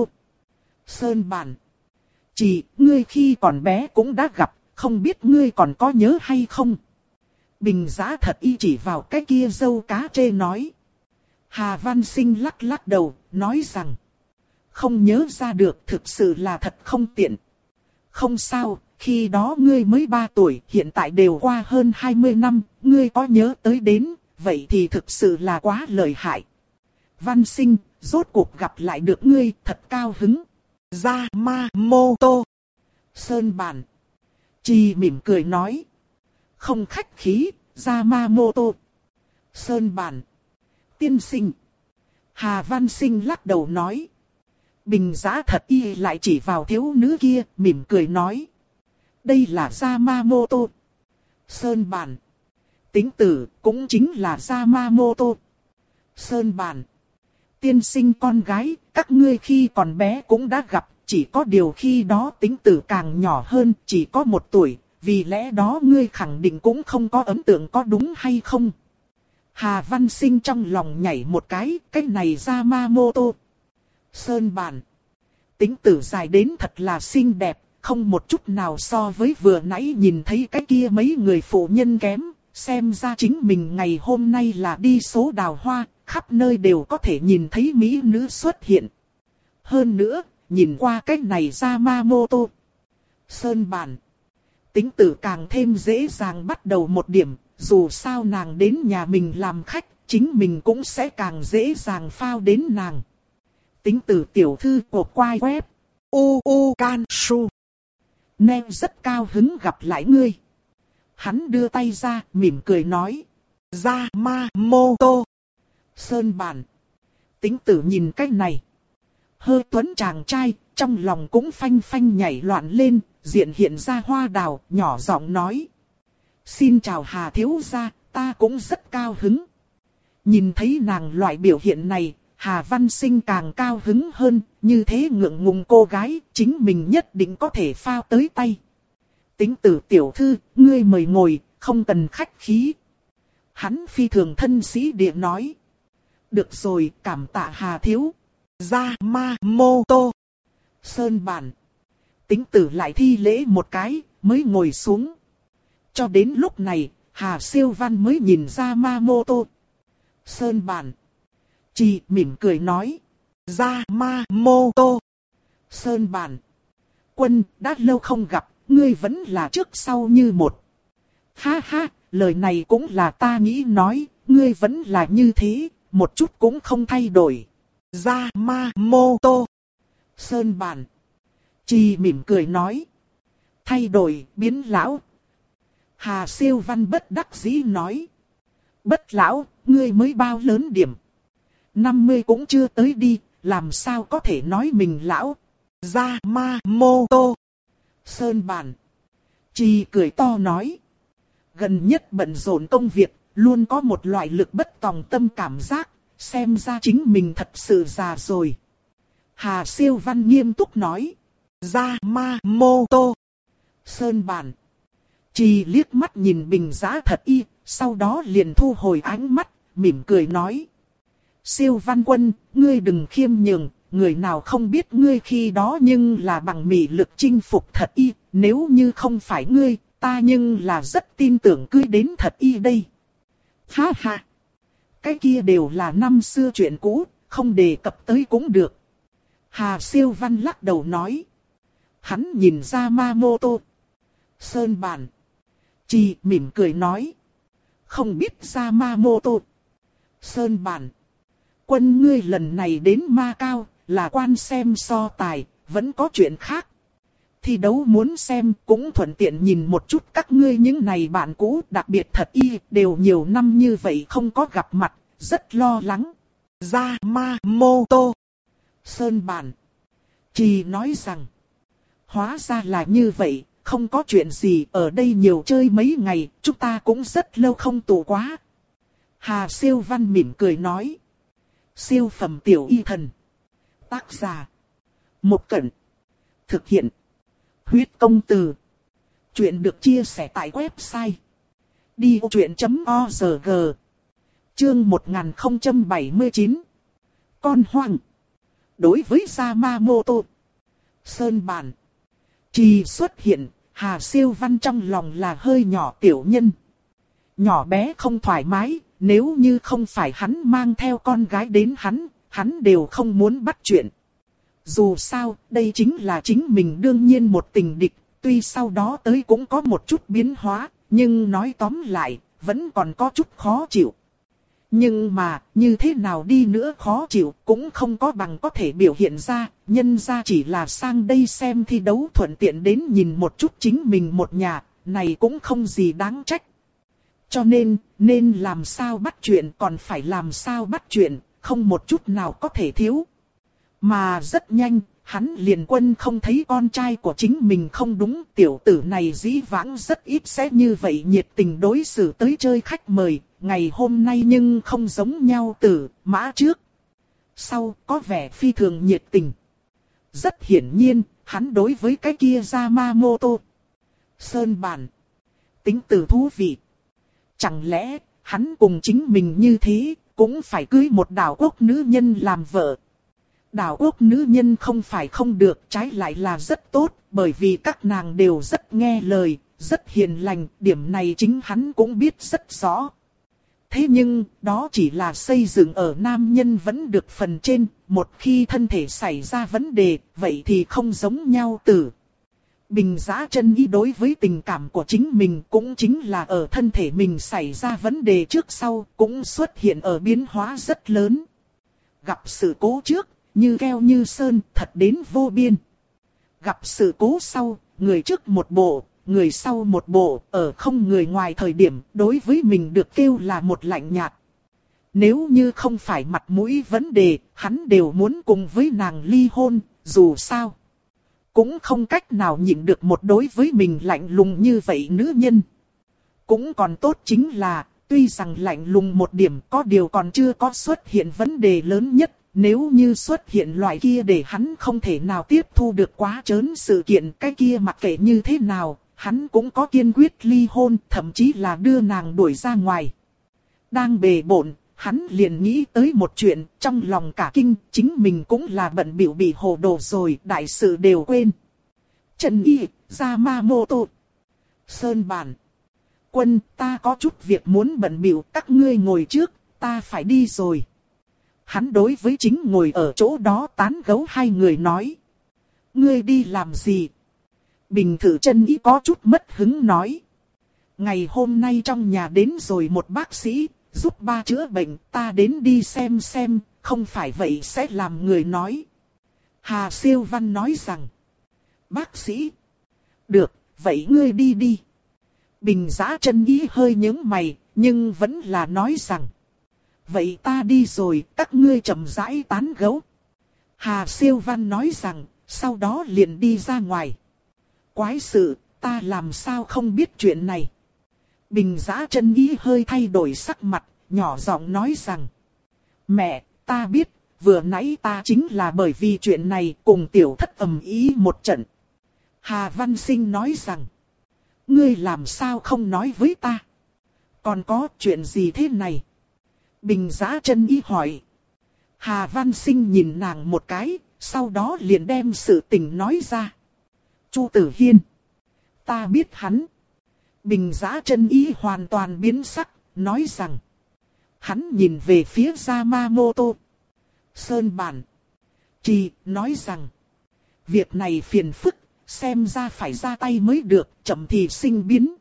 Sơn Bản. Chị, ngươi khi còn bé cũng đã gặp, không biết ngươi còn có nhớ hay không? Bình Giã thật y chỉ vào cái kia dâu cá trê nói. Hà Văn Sinh lắc lắc đầu, nói rằng. Không nhớ ra được, thực sự là thật không tiện. Không sao, khi đó ngươi mới ba tuổi, hiện tại đều qua hơn hai mươi năm, ngươi có nhớ tới đến, vậy thì thực sự là quá lợi hại. Văn Sinh, rốt cuộc gặp lại được ngươi, thật cao hứng. Yamamoto. Sơn Bản. Trì mỉm cười nói. Không khách khí, Yamamoto. Sơn Bản. Tiên sinh. Hà Văn Sinh lắc đầu nói. Bình Giã thật y lại chỉ vào thiếu nữ kia, mỉm cười nói. Đây là Yamamoto. Sơn Bản. Tính tử cũng chính là Yamamoto. Sơn Bản. Tiên sinh con gái, các ngươi khi còn bé cũng đã gặp, chỉ có điều khi đó tính tử càng nhỏ hơn, chỉ có một tuổi, vì lẽ đó ngươi khẳng định cũng không có ấn tượng, có đúng hay không? Hà Văn Sinh trong lòng nhảy một cái, cái này Yamamoto. Sơn Bản. Tính tử dài đến thật là xinh đẹp, không một chút nào so với vừa nãy nhìn thấy cái kia mấy người phụ nhân kém, xem ra chính mình ngày hôm nay là đi số đào hoa, khắp nơi đều có thể nhìn thấy mỹ nữ xuất hiện. Hơn nữa, nhìn qua cái này Yamamoto. Sơn Bản. Tính tử càng thêm dễ dàng bắt đầu một điểm, dù sao nàng đến nhà mình làm khách, chính mình cũng sẽ càng dễ dàng phao đến nàng. Tính tử tiểu thư của quai web. U U Can Su. Nem rất cao hứng gặp lại ngươi. Hắn đưa tay ra, mỉm cười nói. Yamamoto. Sơn Bản. Tính tử nhìn cái này. Hơi tuấn chàng trai, trong lòng cũng phanh phanh nhảy loạn lên, diện hiện ra hoa đào, nhỏ giọng nói. Xin chào Hà thiếu gia, ta cũng rất cao hứng. Nhìn thấy nàng loại biểu hiện này, Hà Văn Sinh càng cao hứng hơn, như thế ngượng ngùng cô gái, chính mình nhất định có thể phao tới tay. Tính tử tiểu thư, ngươi mời ngồi, không cần khách khí. Hắn phi thường thân sĩ địa nói. Được rồi, cảm tạ Hà thiếu. Yamamoto. Sơn Bản. Tính tử lại thi lễ một cái, mới ngồi xuống. Cho đến lúc này, Hà Siêu Văn mới nhìn Yamamoto. Sơn Bản. Chị mỉm cười nói. Yamamoto. Sơn Bản. Quân, đã lâu không gặp, ngươi vẫn là trước sau như một. Ha ha, lời này cũng là ta nghĩ nói, ngươi vẫn là như thế, một chút cũng không thay đổi. Yamamoto. Sơn Bản. Chị mỉm cười nói. Thay đổi, biến lão. Hà Siêu Văn bất đắc dĩ nói. Bất lão, ngươi mới bao lớn điểm. năm mươi cũng chưa tới đi, làm sao có thể nói mình lão. Yamamoto. Sơn Bản. Chị cười to nói. Gần nhất bận rộn công việc, luôn có một loại lực bất tòng tâm cảm giác, xem ra chính mình thật sự già rồi. Hà Siêu Văn nghiêm túc nói. Yamamoto. Sơn Bản. Chị liếc mắt nhìn Bình Giã thật y, sau đó liền thu hồi ánh mắt, mỉm cười nói. Siêu Văn quân, ngươi đừng khiêm nhường, người nào không biết ngươi khi đó nhưng là bằng mị lực chinh phục thật y, nếu như không phải ngươi, ta nhưng là rất tin tưởng cưới đến thật y đây. Ha ha! Cái kia đều là năm xưa chuyện cũ, không đề cập tới cũng được. Hà Siêu Văn lắc đầu nói. Hắn nhìn Yamamoto. Sơn Bản. Chị mỉm cười nói. Không biết Yamamoto. Sơn Bản. Quân ngươi lần này đến Macau, là quan xem so tài, vẫn có chuyện khác. Thi đấu muốn xem, cũng thuận tiện nhìn một chút các ngươi những này bạn cũ, đặc biệt thật y, đều nhiều năm như vậy không có gặp mặt, rất lo lắng. Yamamoto. Sơn Bản. Chị nói rằng. Hóa ra là như vậy, không có chuyện gì, ở đây nhiều chơi mấy ngày, chúng ta cũng rất lâu không tụ quá. Hà Siêu Văn mỉm cười nói. Siêu phẩm tiểu y thần. Tác giả. Một Cẩn. Thực hiện. Huyết công từ. Chuyện được chia sẻ tại website. đi ô chuyện chấm org. Chương một nghìn không trăm bảy mươi chín. Con hoang. Đối với Yamamoto. Sơn Bản. Chỉ xuất hiện, Hà Siêu Văn trong lòng là hơi nhỏ tiểu nhân. Nhỏ bé không thoải mái, nếu như không phải hắn mang theo con gái đến hắn, hắn đều không muốn bắt chuyện. Dù sao, đây chính là chính mình đương nhiên một tình địch, tuy sau đó tới cũng có một chút biến hóa, nhưng nói tóm lại, vẫn còn có chút khó chịu. Nhưng mà, như thế nào đi nữa khó chịu cũng không có bằng có thể biểu hiện ra, nhân ra chỉ là sang đây xem thi đấu thuận tiện đến nhìn một chút chính mình một nhà, này cũng không gì đáng trách. Cho nên, nên làm sao bắt chuyện còn phải làm sao bắt chuyện, không một chút nào có thể thiếu. Mà rất nhanh, hắn liền quân không thấy con trai của chính mình không đúng, tiểu tử này dĩ vãng rất ít sẽ như vậy nhiệt tình đối xử tới chơi khách mời, ngày hôm nay nhưng không giống nhau tử, mã trước. Sau có vẻ phi thường nhiệt tình. Rất hiển nhiên, hắn đối với cái kia Yamamoto Sơn bản tính từ thú vị. Chẳng lẽ, hắn cùng chính mình như thế, cũng phải cưới một đảo quốc nữ nhân làm vợ. Đảo quốc nữ nhân không phải không được, trái lại là rất tốt, bởi vì các nàng đều rất nghe lời, rất hiền lành, điểm này chính hắn cũng biết rất rõ. Thế nhưng, đó chỉ là xây dựng ở nam nhân vẫn được phần trên, một khi thân thể xảy ra vấn đề, vậy thì không giống nhau tử. Bình Giã Chân Ý đối với tình cảm của chính mình cũng chính là ở thân thể mình xảy ra vấn đề trước sau, cũng xuất hiện ở biến hóa rất lớn. Gặp sự cố trước, như keo như sơn, thật đến vô biên. Gặp sự cố sau, người trước một bộ, người sau một bộ, ở không người ngoài thời điểm, đối với mình được kêu là một lạnh nhạt. Nếu như không phải mặt mũi vấn đề, hắn đều muốn cùng với nàng ly hôn, dù sao. Cũng không cách nào nhịn được một đối với mình lạnh lùng như vậy nữ nhân. Cũng còn tốt chính là, tuy rằng lạnh lùng một điểm có điều còn chưa có xuất hiện vấn đề lớn nhất. Nếu như xuất hiện loại kia để hắn không thể nào tiếp thu được quá trớn sự kiện, cái kia mặc kệ như thế nào, hắn cũng có kiên quyết ly hôn, thậm chí là đưa nàng đuổi ra ngoài. Đang bề bộn, hắn liền nghĩ tới một chuyện, trong lòng cả kinh, chính mình cũng là bận bịu bị hồ đồ rồi, đại sự đều quên. Trần Y, Yamamoto Sơn bản Quân, ta có chút việc muốn bận bịu, các ngươi ngồi trước, ta phải đi rồi. Hắn đối với chính ngồi ở chỗ đó tán gẫu hai người nói. Ngươi đi làm gì? Bình Thử Chân Ý có chút mất hứng nói. Ngày hôm nay trong nhà đến rồi một bác sĩ, giúp ba chữa bệnh, ta đến đi xem xem, không phải vậy sẽ làm người nói. Hà Siêu Văn nói rằng. Bác sĩ? Được, vậy ngươi đi đi. Bình Giã Chân Ý hơi nhướng mày, nhưng vẫn là nói rằng. Vậy ta đi rồi, các ngươi chậm rãi tán gẫu. Hà Siêu Văn nói rằng, sau đó liền đi ra ngoài. Quái sự, ta làm sao không biết chuyện này. Bình Giã Chân Ý hơi thay đổi sắc mặt, nhỏ giọng nói rằng. Mẹ, ta biết, vừa nãy ta chính là bởi vì chuyện này cùng tiểu thất ầm ý một trận. Hà Văn Sinh nói rằng. Ngươi làm sao không nói với ta? Còn có chuyện gì thế này? Bình Giã Chân Ý hỏi. Hà Văn Sinh nhìn nàng một cái, sau đó liền đem sự tình nói ra. Chu Tử Hiên. Ta biết hắn. Bình Giã Chân Ý hoàn toàn biến sắc, nói rằng. Hắn nhìn về phía Yamamoto Sơn bản Trì, nói rằng. Việc này phiền phức, xem ra phải ra tay mới được, chậm thì sinh biến.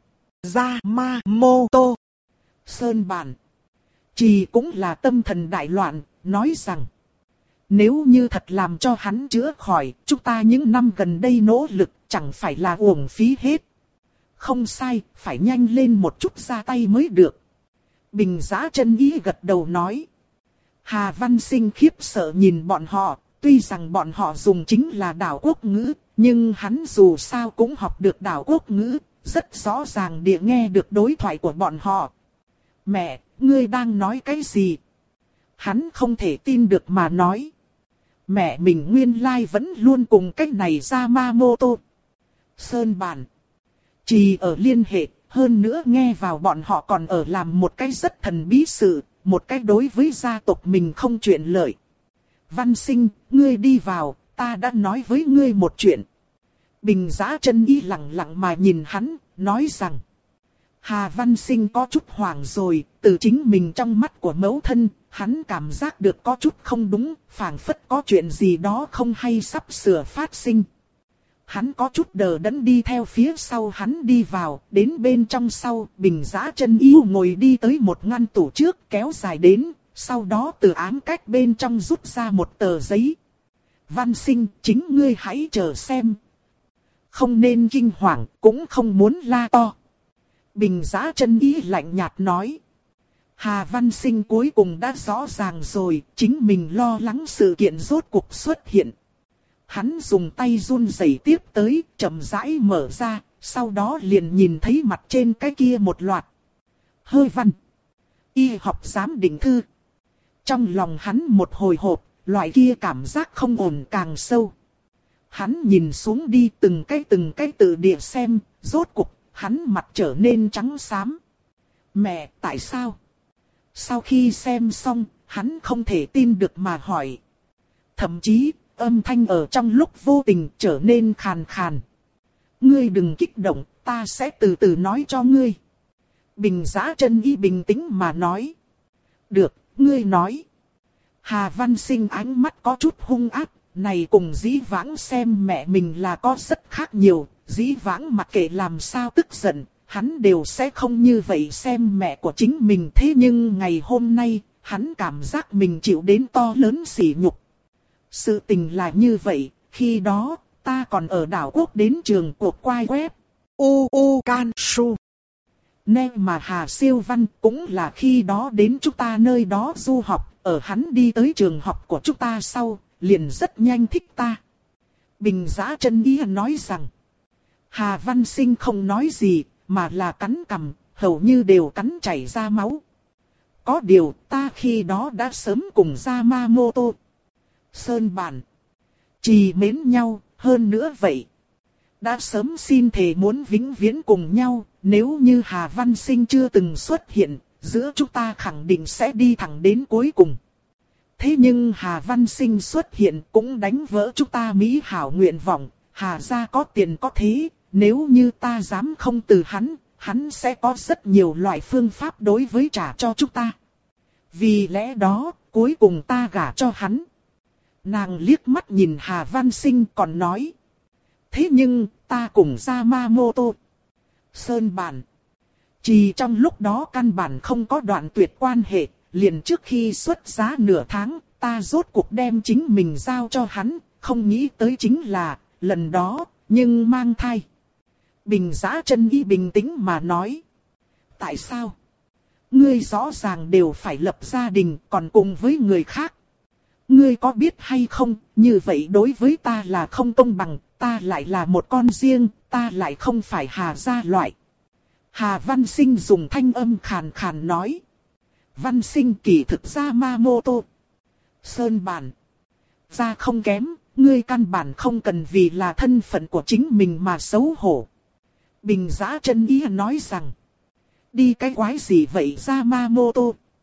Yamamoto Sơn bản Trì cũng là tâm thần đại loạn, nói rằng. Nếu như thật làm cho hắn chữa khỏi, chúng ta những năm gần đây nỗ lực chẳng phải là uổng phí hết. Không sai, phải nhanh lên một chút ra tay mới được. Bình Giã Chân Ý gật đầu nói. Hà Văn Sinh khiếp sợ nhìn bọn họ, tuy rằng bọn họ dùng chính là đảo quốc ngữ, nhưng hắn dù sao cũng học được đảo quốc ngữ, rất rõ ràng địa nghe được đối thoại của bọn họ. Mẹ, ngươi đang nói cái gì? Hắn không thể tin được mà nói. Mẹ mình nguyên lai vẫn luôn cùng cái này Yamamoto Sơn bản Trì ở liên hệ, hơn nữa nghe vào bọn họ còn ở làm một cái rất thần bí sự, một cái đối với gia tộc mình không chuyện lợi. Văn Sinh, ngươi đi vào, ta đã nói với ngươi một chuyện. Bình Giã Chân Ý lặng lặng mà nhìn hắn, nói rằng. Hà Văn Sinh có chút hoảng rồi, từ chính mình trong mắt của mẫu thân, hắn cảm giác được có chút không đúng, phảng phất có chuyện gì đó không hay sắp sửa phát sinh. Hắn có chút đờ đẫn đi theo phía sau hắn đi vào, đến bên trong sau, Bình Dã Chân Yêu ngồi đi tới một ngăn tủ trước kéo dài đến, sau đó từ ám cách bên trong rút ra một tờ giấy. Văn Sinh, chính ngươi hãy chờ xem. Không nên kinh hoàng, cũng không muốn la to. Bình Dã Chân Ý lạnh nhạt nói. Hà Văn Sinh cuối cùng đã rõ ràng rồi, chính mình lo lắng sự kiện rốt cuộc xuất hiện. Hắn dùng tay run rẩy tiếp tới, chậm rãi mở ra, sau đó liền nhìn thấy mặt trên cái kia một loạt. Hơi văn. Y học giám định thư. Trong lòng hắn một hồi hộp, loại kia cảm giác không ổn càng sâu. Hắn nhìn xuống đi từng cái từng cái tự địa xem, rốt cuộc, hắn mặt trở nên trắng xám. Mẹ, tại sao? Sau khi xem xong, hắn không thể tin được mà hỏi. Thậm chí, âm thanh ở trong lúc vô tình trở nên khàn khàn. Ngươi đừng kích động, ta sẽ từ từ nói cho ngươi. Bình Dã Chân Ý bình tĩnh mà nói. Được, ngươi nói. Hà Văn Sinh ánh mắt có chút hung ác, này cùng dĩ vãng xem mẹ mình là có rất khác nhiều. Dĩ vãng mặc kệ làm sao tức giận, hắn đều sẽ không như vậy xem mẹ của chính mình. Thế nhưng ngày hôm nay, hắn cảm giác mình chịu đến to lớn sỉ nhục. Sự tình là như vậy, khi đó, ta còn ở đảo quốc đến trường cuộc quay web. U U Can Su. Nên mà Hà Siêu Văn cũng là khi đó đến chúng ta nơi đó du học, ở hắn đi tới trường học của chúng ta sau, liền rất nhanh thích ta. Bình Dã Chân Ý nói rằng, Hà Văn Sinh không nói gì, mà là cắn cằm, hầu như đều cắn chảy ra máu. Có điều ta khi đó đã sớm cùng Yamamoto Sơn Bản trì mến nhau, hơn nữa vậy. Đã sớm xin thề muốn vĩnh viễn cùng nhau, nếu như Hà Văn Sinh chưa từng xuất hiện, giữa chúng ta khẳng định sẽ đi thẳng đến cuối cùng. Thế nhưng Hà Văn Sinh xuất hiện cũng đánh vỡ chúng ta mỹ hảo nguyện vọng, Hà gia có tiền có thế, nếu như ta dám không từ hắn, hắn sẽ có rất nhiều loại phương pháp đối với trả cho chúng ta. Vì lẽ đó, cuối cùng ta gả cho hắn. Nàng liếc mắt nhìn Hà Văn Sinh còn nói. Thế nhưng, ta cùng Yamamoto Sơn Bản chỉ trong lúc đó căn bản không có đoạn tuyệt quan hệ, liền trước khi xuất giá nửa tháng, ta rốt cuộc đem chính mình giao cho hắn, không nghĩ tới chính là, lần đó, nhưng mang thai. Bình Dã Chân Ý bình tĩnh mà nói. Tại sao? Ngươi rõ ràng đều phải lập gia đình còn cùng với người khác. Ngươi có biết hay không, như vậy đối với ta là không công bằng, ta lại là một con riêng, ta lại không phải Hà gia loại. Hà Văn Sinh dùng thanh âm khàn khàn nói. Văn Sinh kỳ thực Yamamoto Sơn Bản gia không kém, ngươi căn bản không cần vì là thân phận của chính mình mà xấu hổ. Bình Dã Chân Ý nói rằng. Đi cái quái gì vậy Yamamoto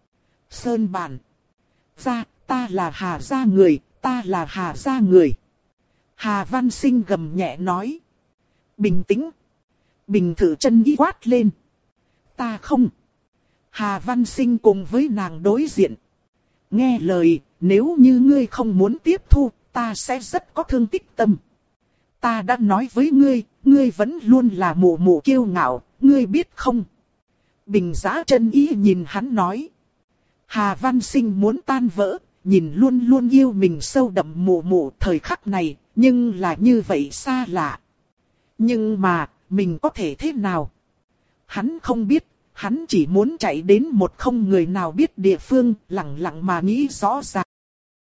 Sơn Bản gia, ta là Hà gia người, ta là Hà gia người. Hà Văn Sinh gầm nhẹ nói. Bình tĩnh. Bình Thử Chân Ý quát lên. Ta không. Hà Văn Sinh cùng với nàng đối diện. Nghe lời, nếu như ngươi không muốn tiếp thu, ta sẽ rất có thương tích tâm. Ta đã nói với ngươi, ngươi vẫn luôn là mụ mụ kiêu ngạo, ngươi biết không? Bình Dã Chân Ý nhìn hắn nói. Hà Văn Sinh muốn tan vỡ, nhìn luôn luôn yêu mình sâu đậm mụ mụ thời khắc này, nhưng là như vậy xa lạ. Nhưng mà, mình có thể thế nào? Hắn không biết, hắn chỉ muốn chạy đến một không người nào biết địa phương, lặng lặng mà nghĩ rõ ràng.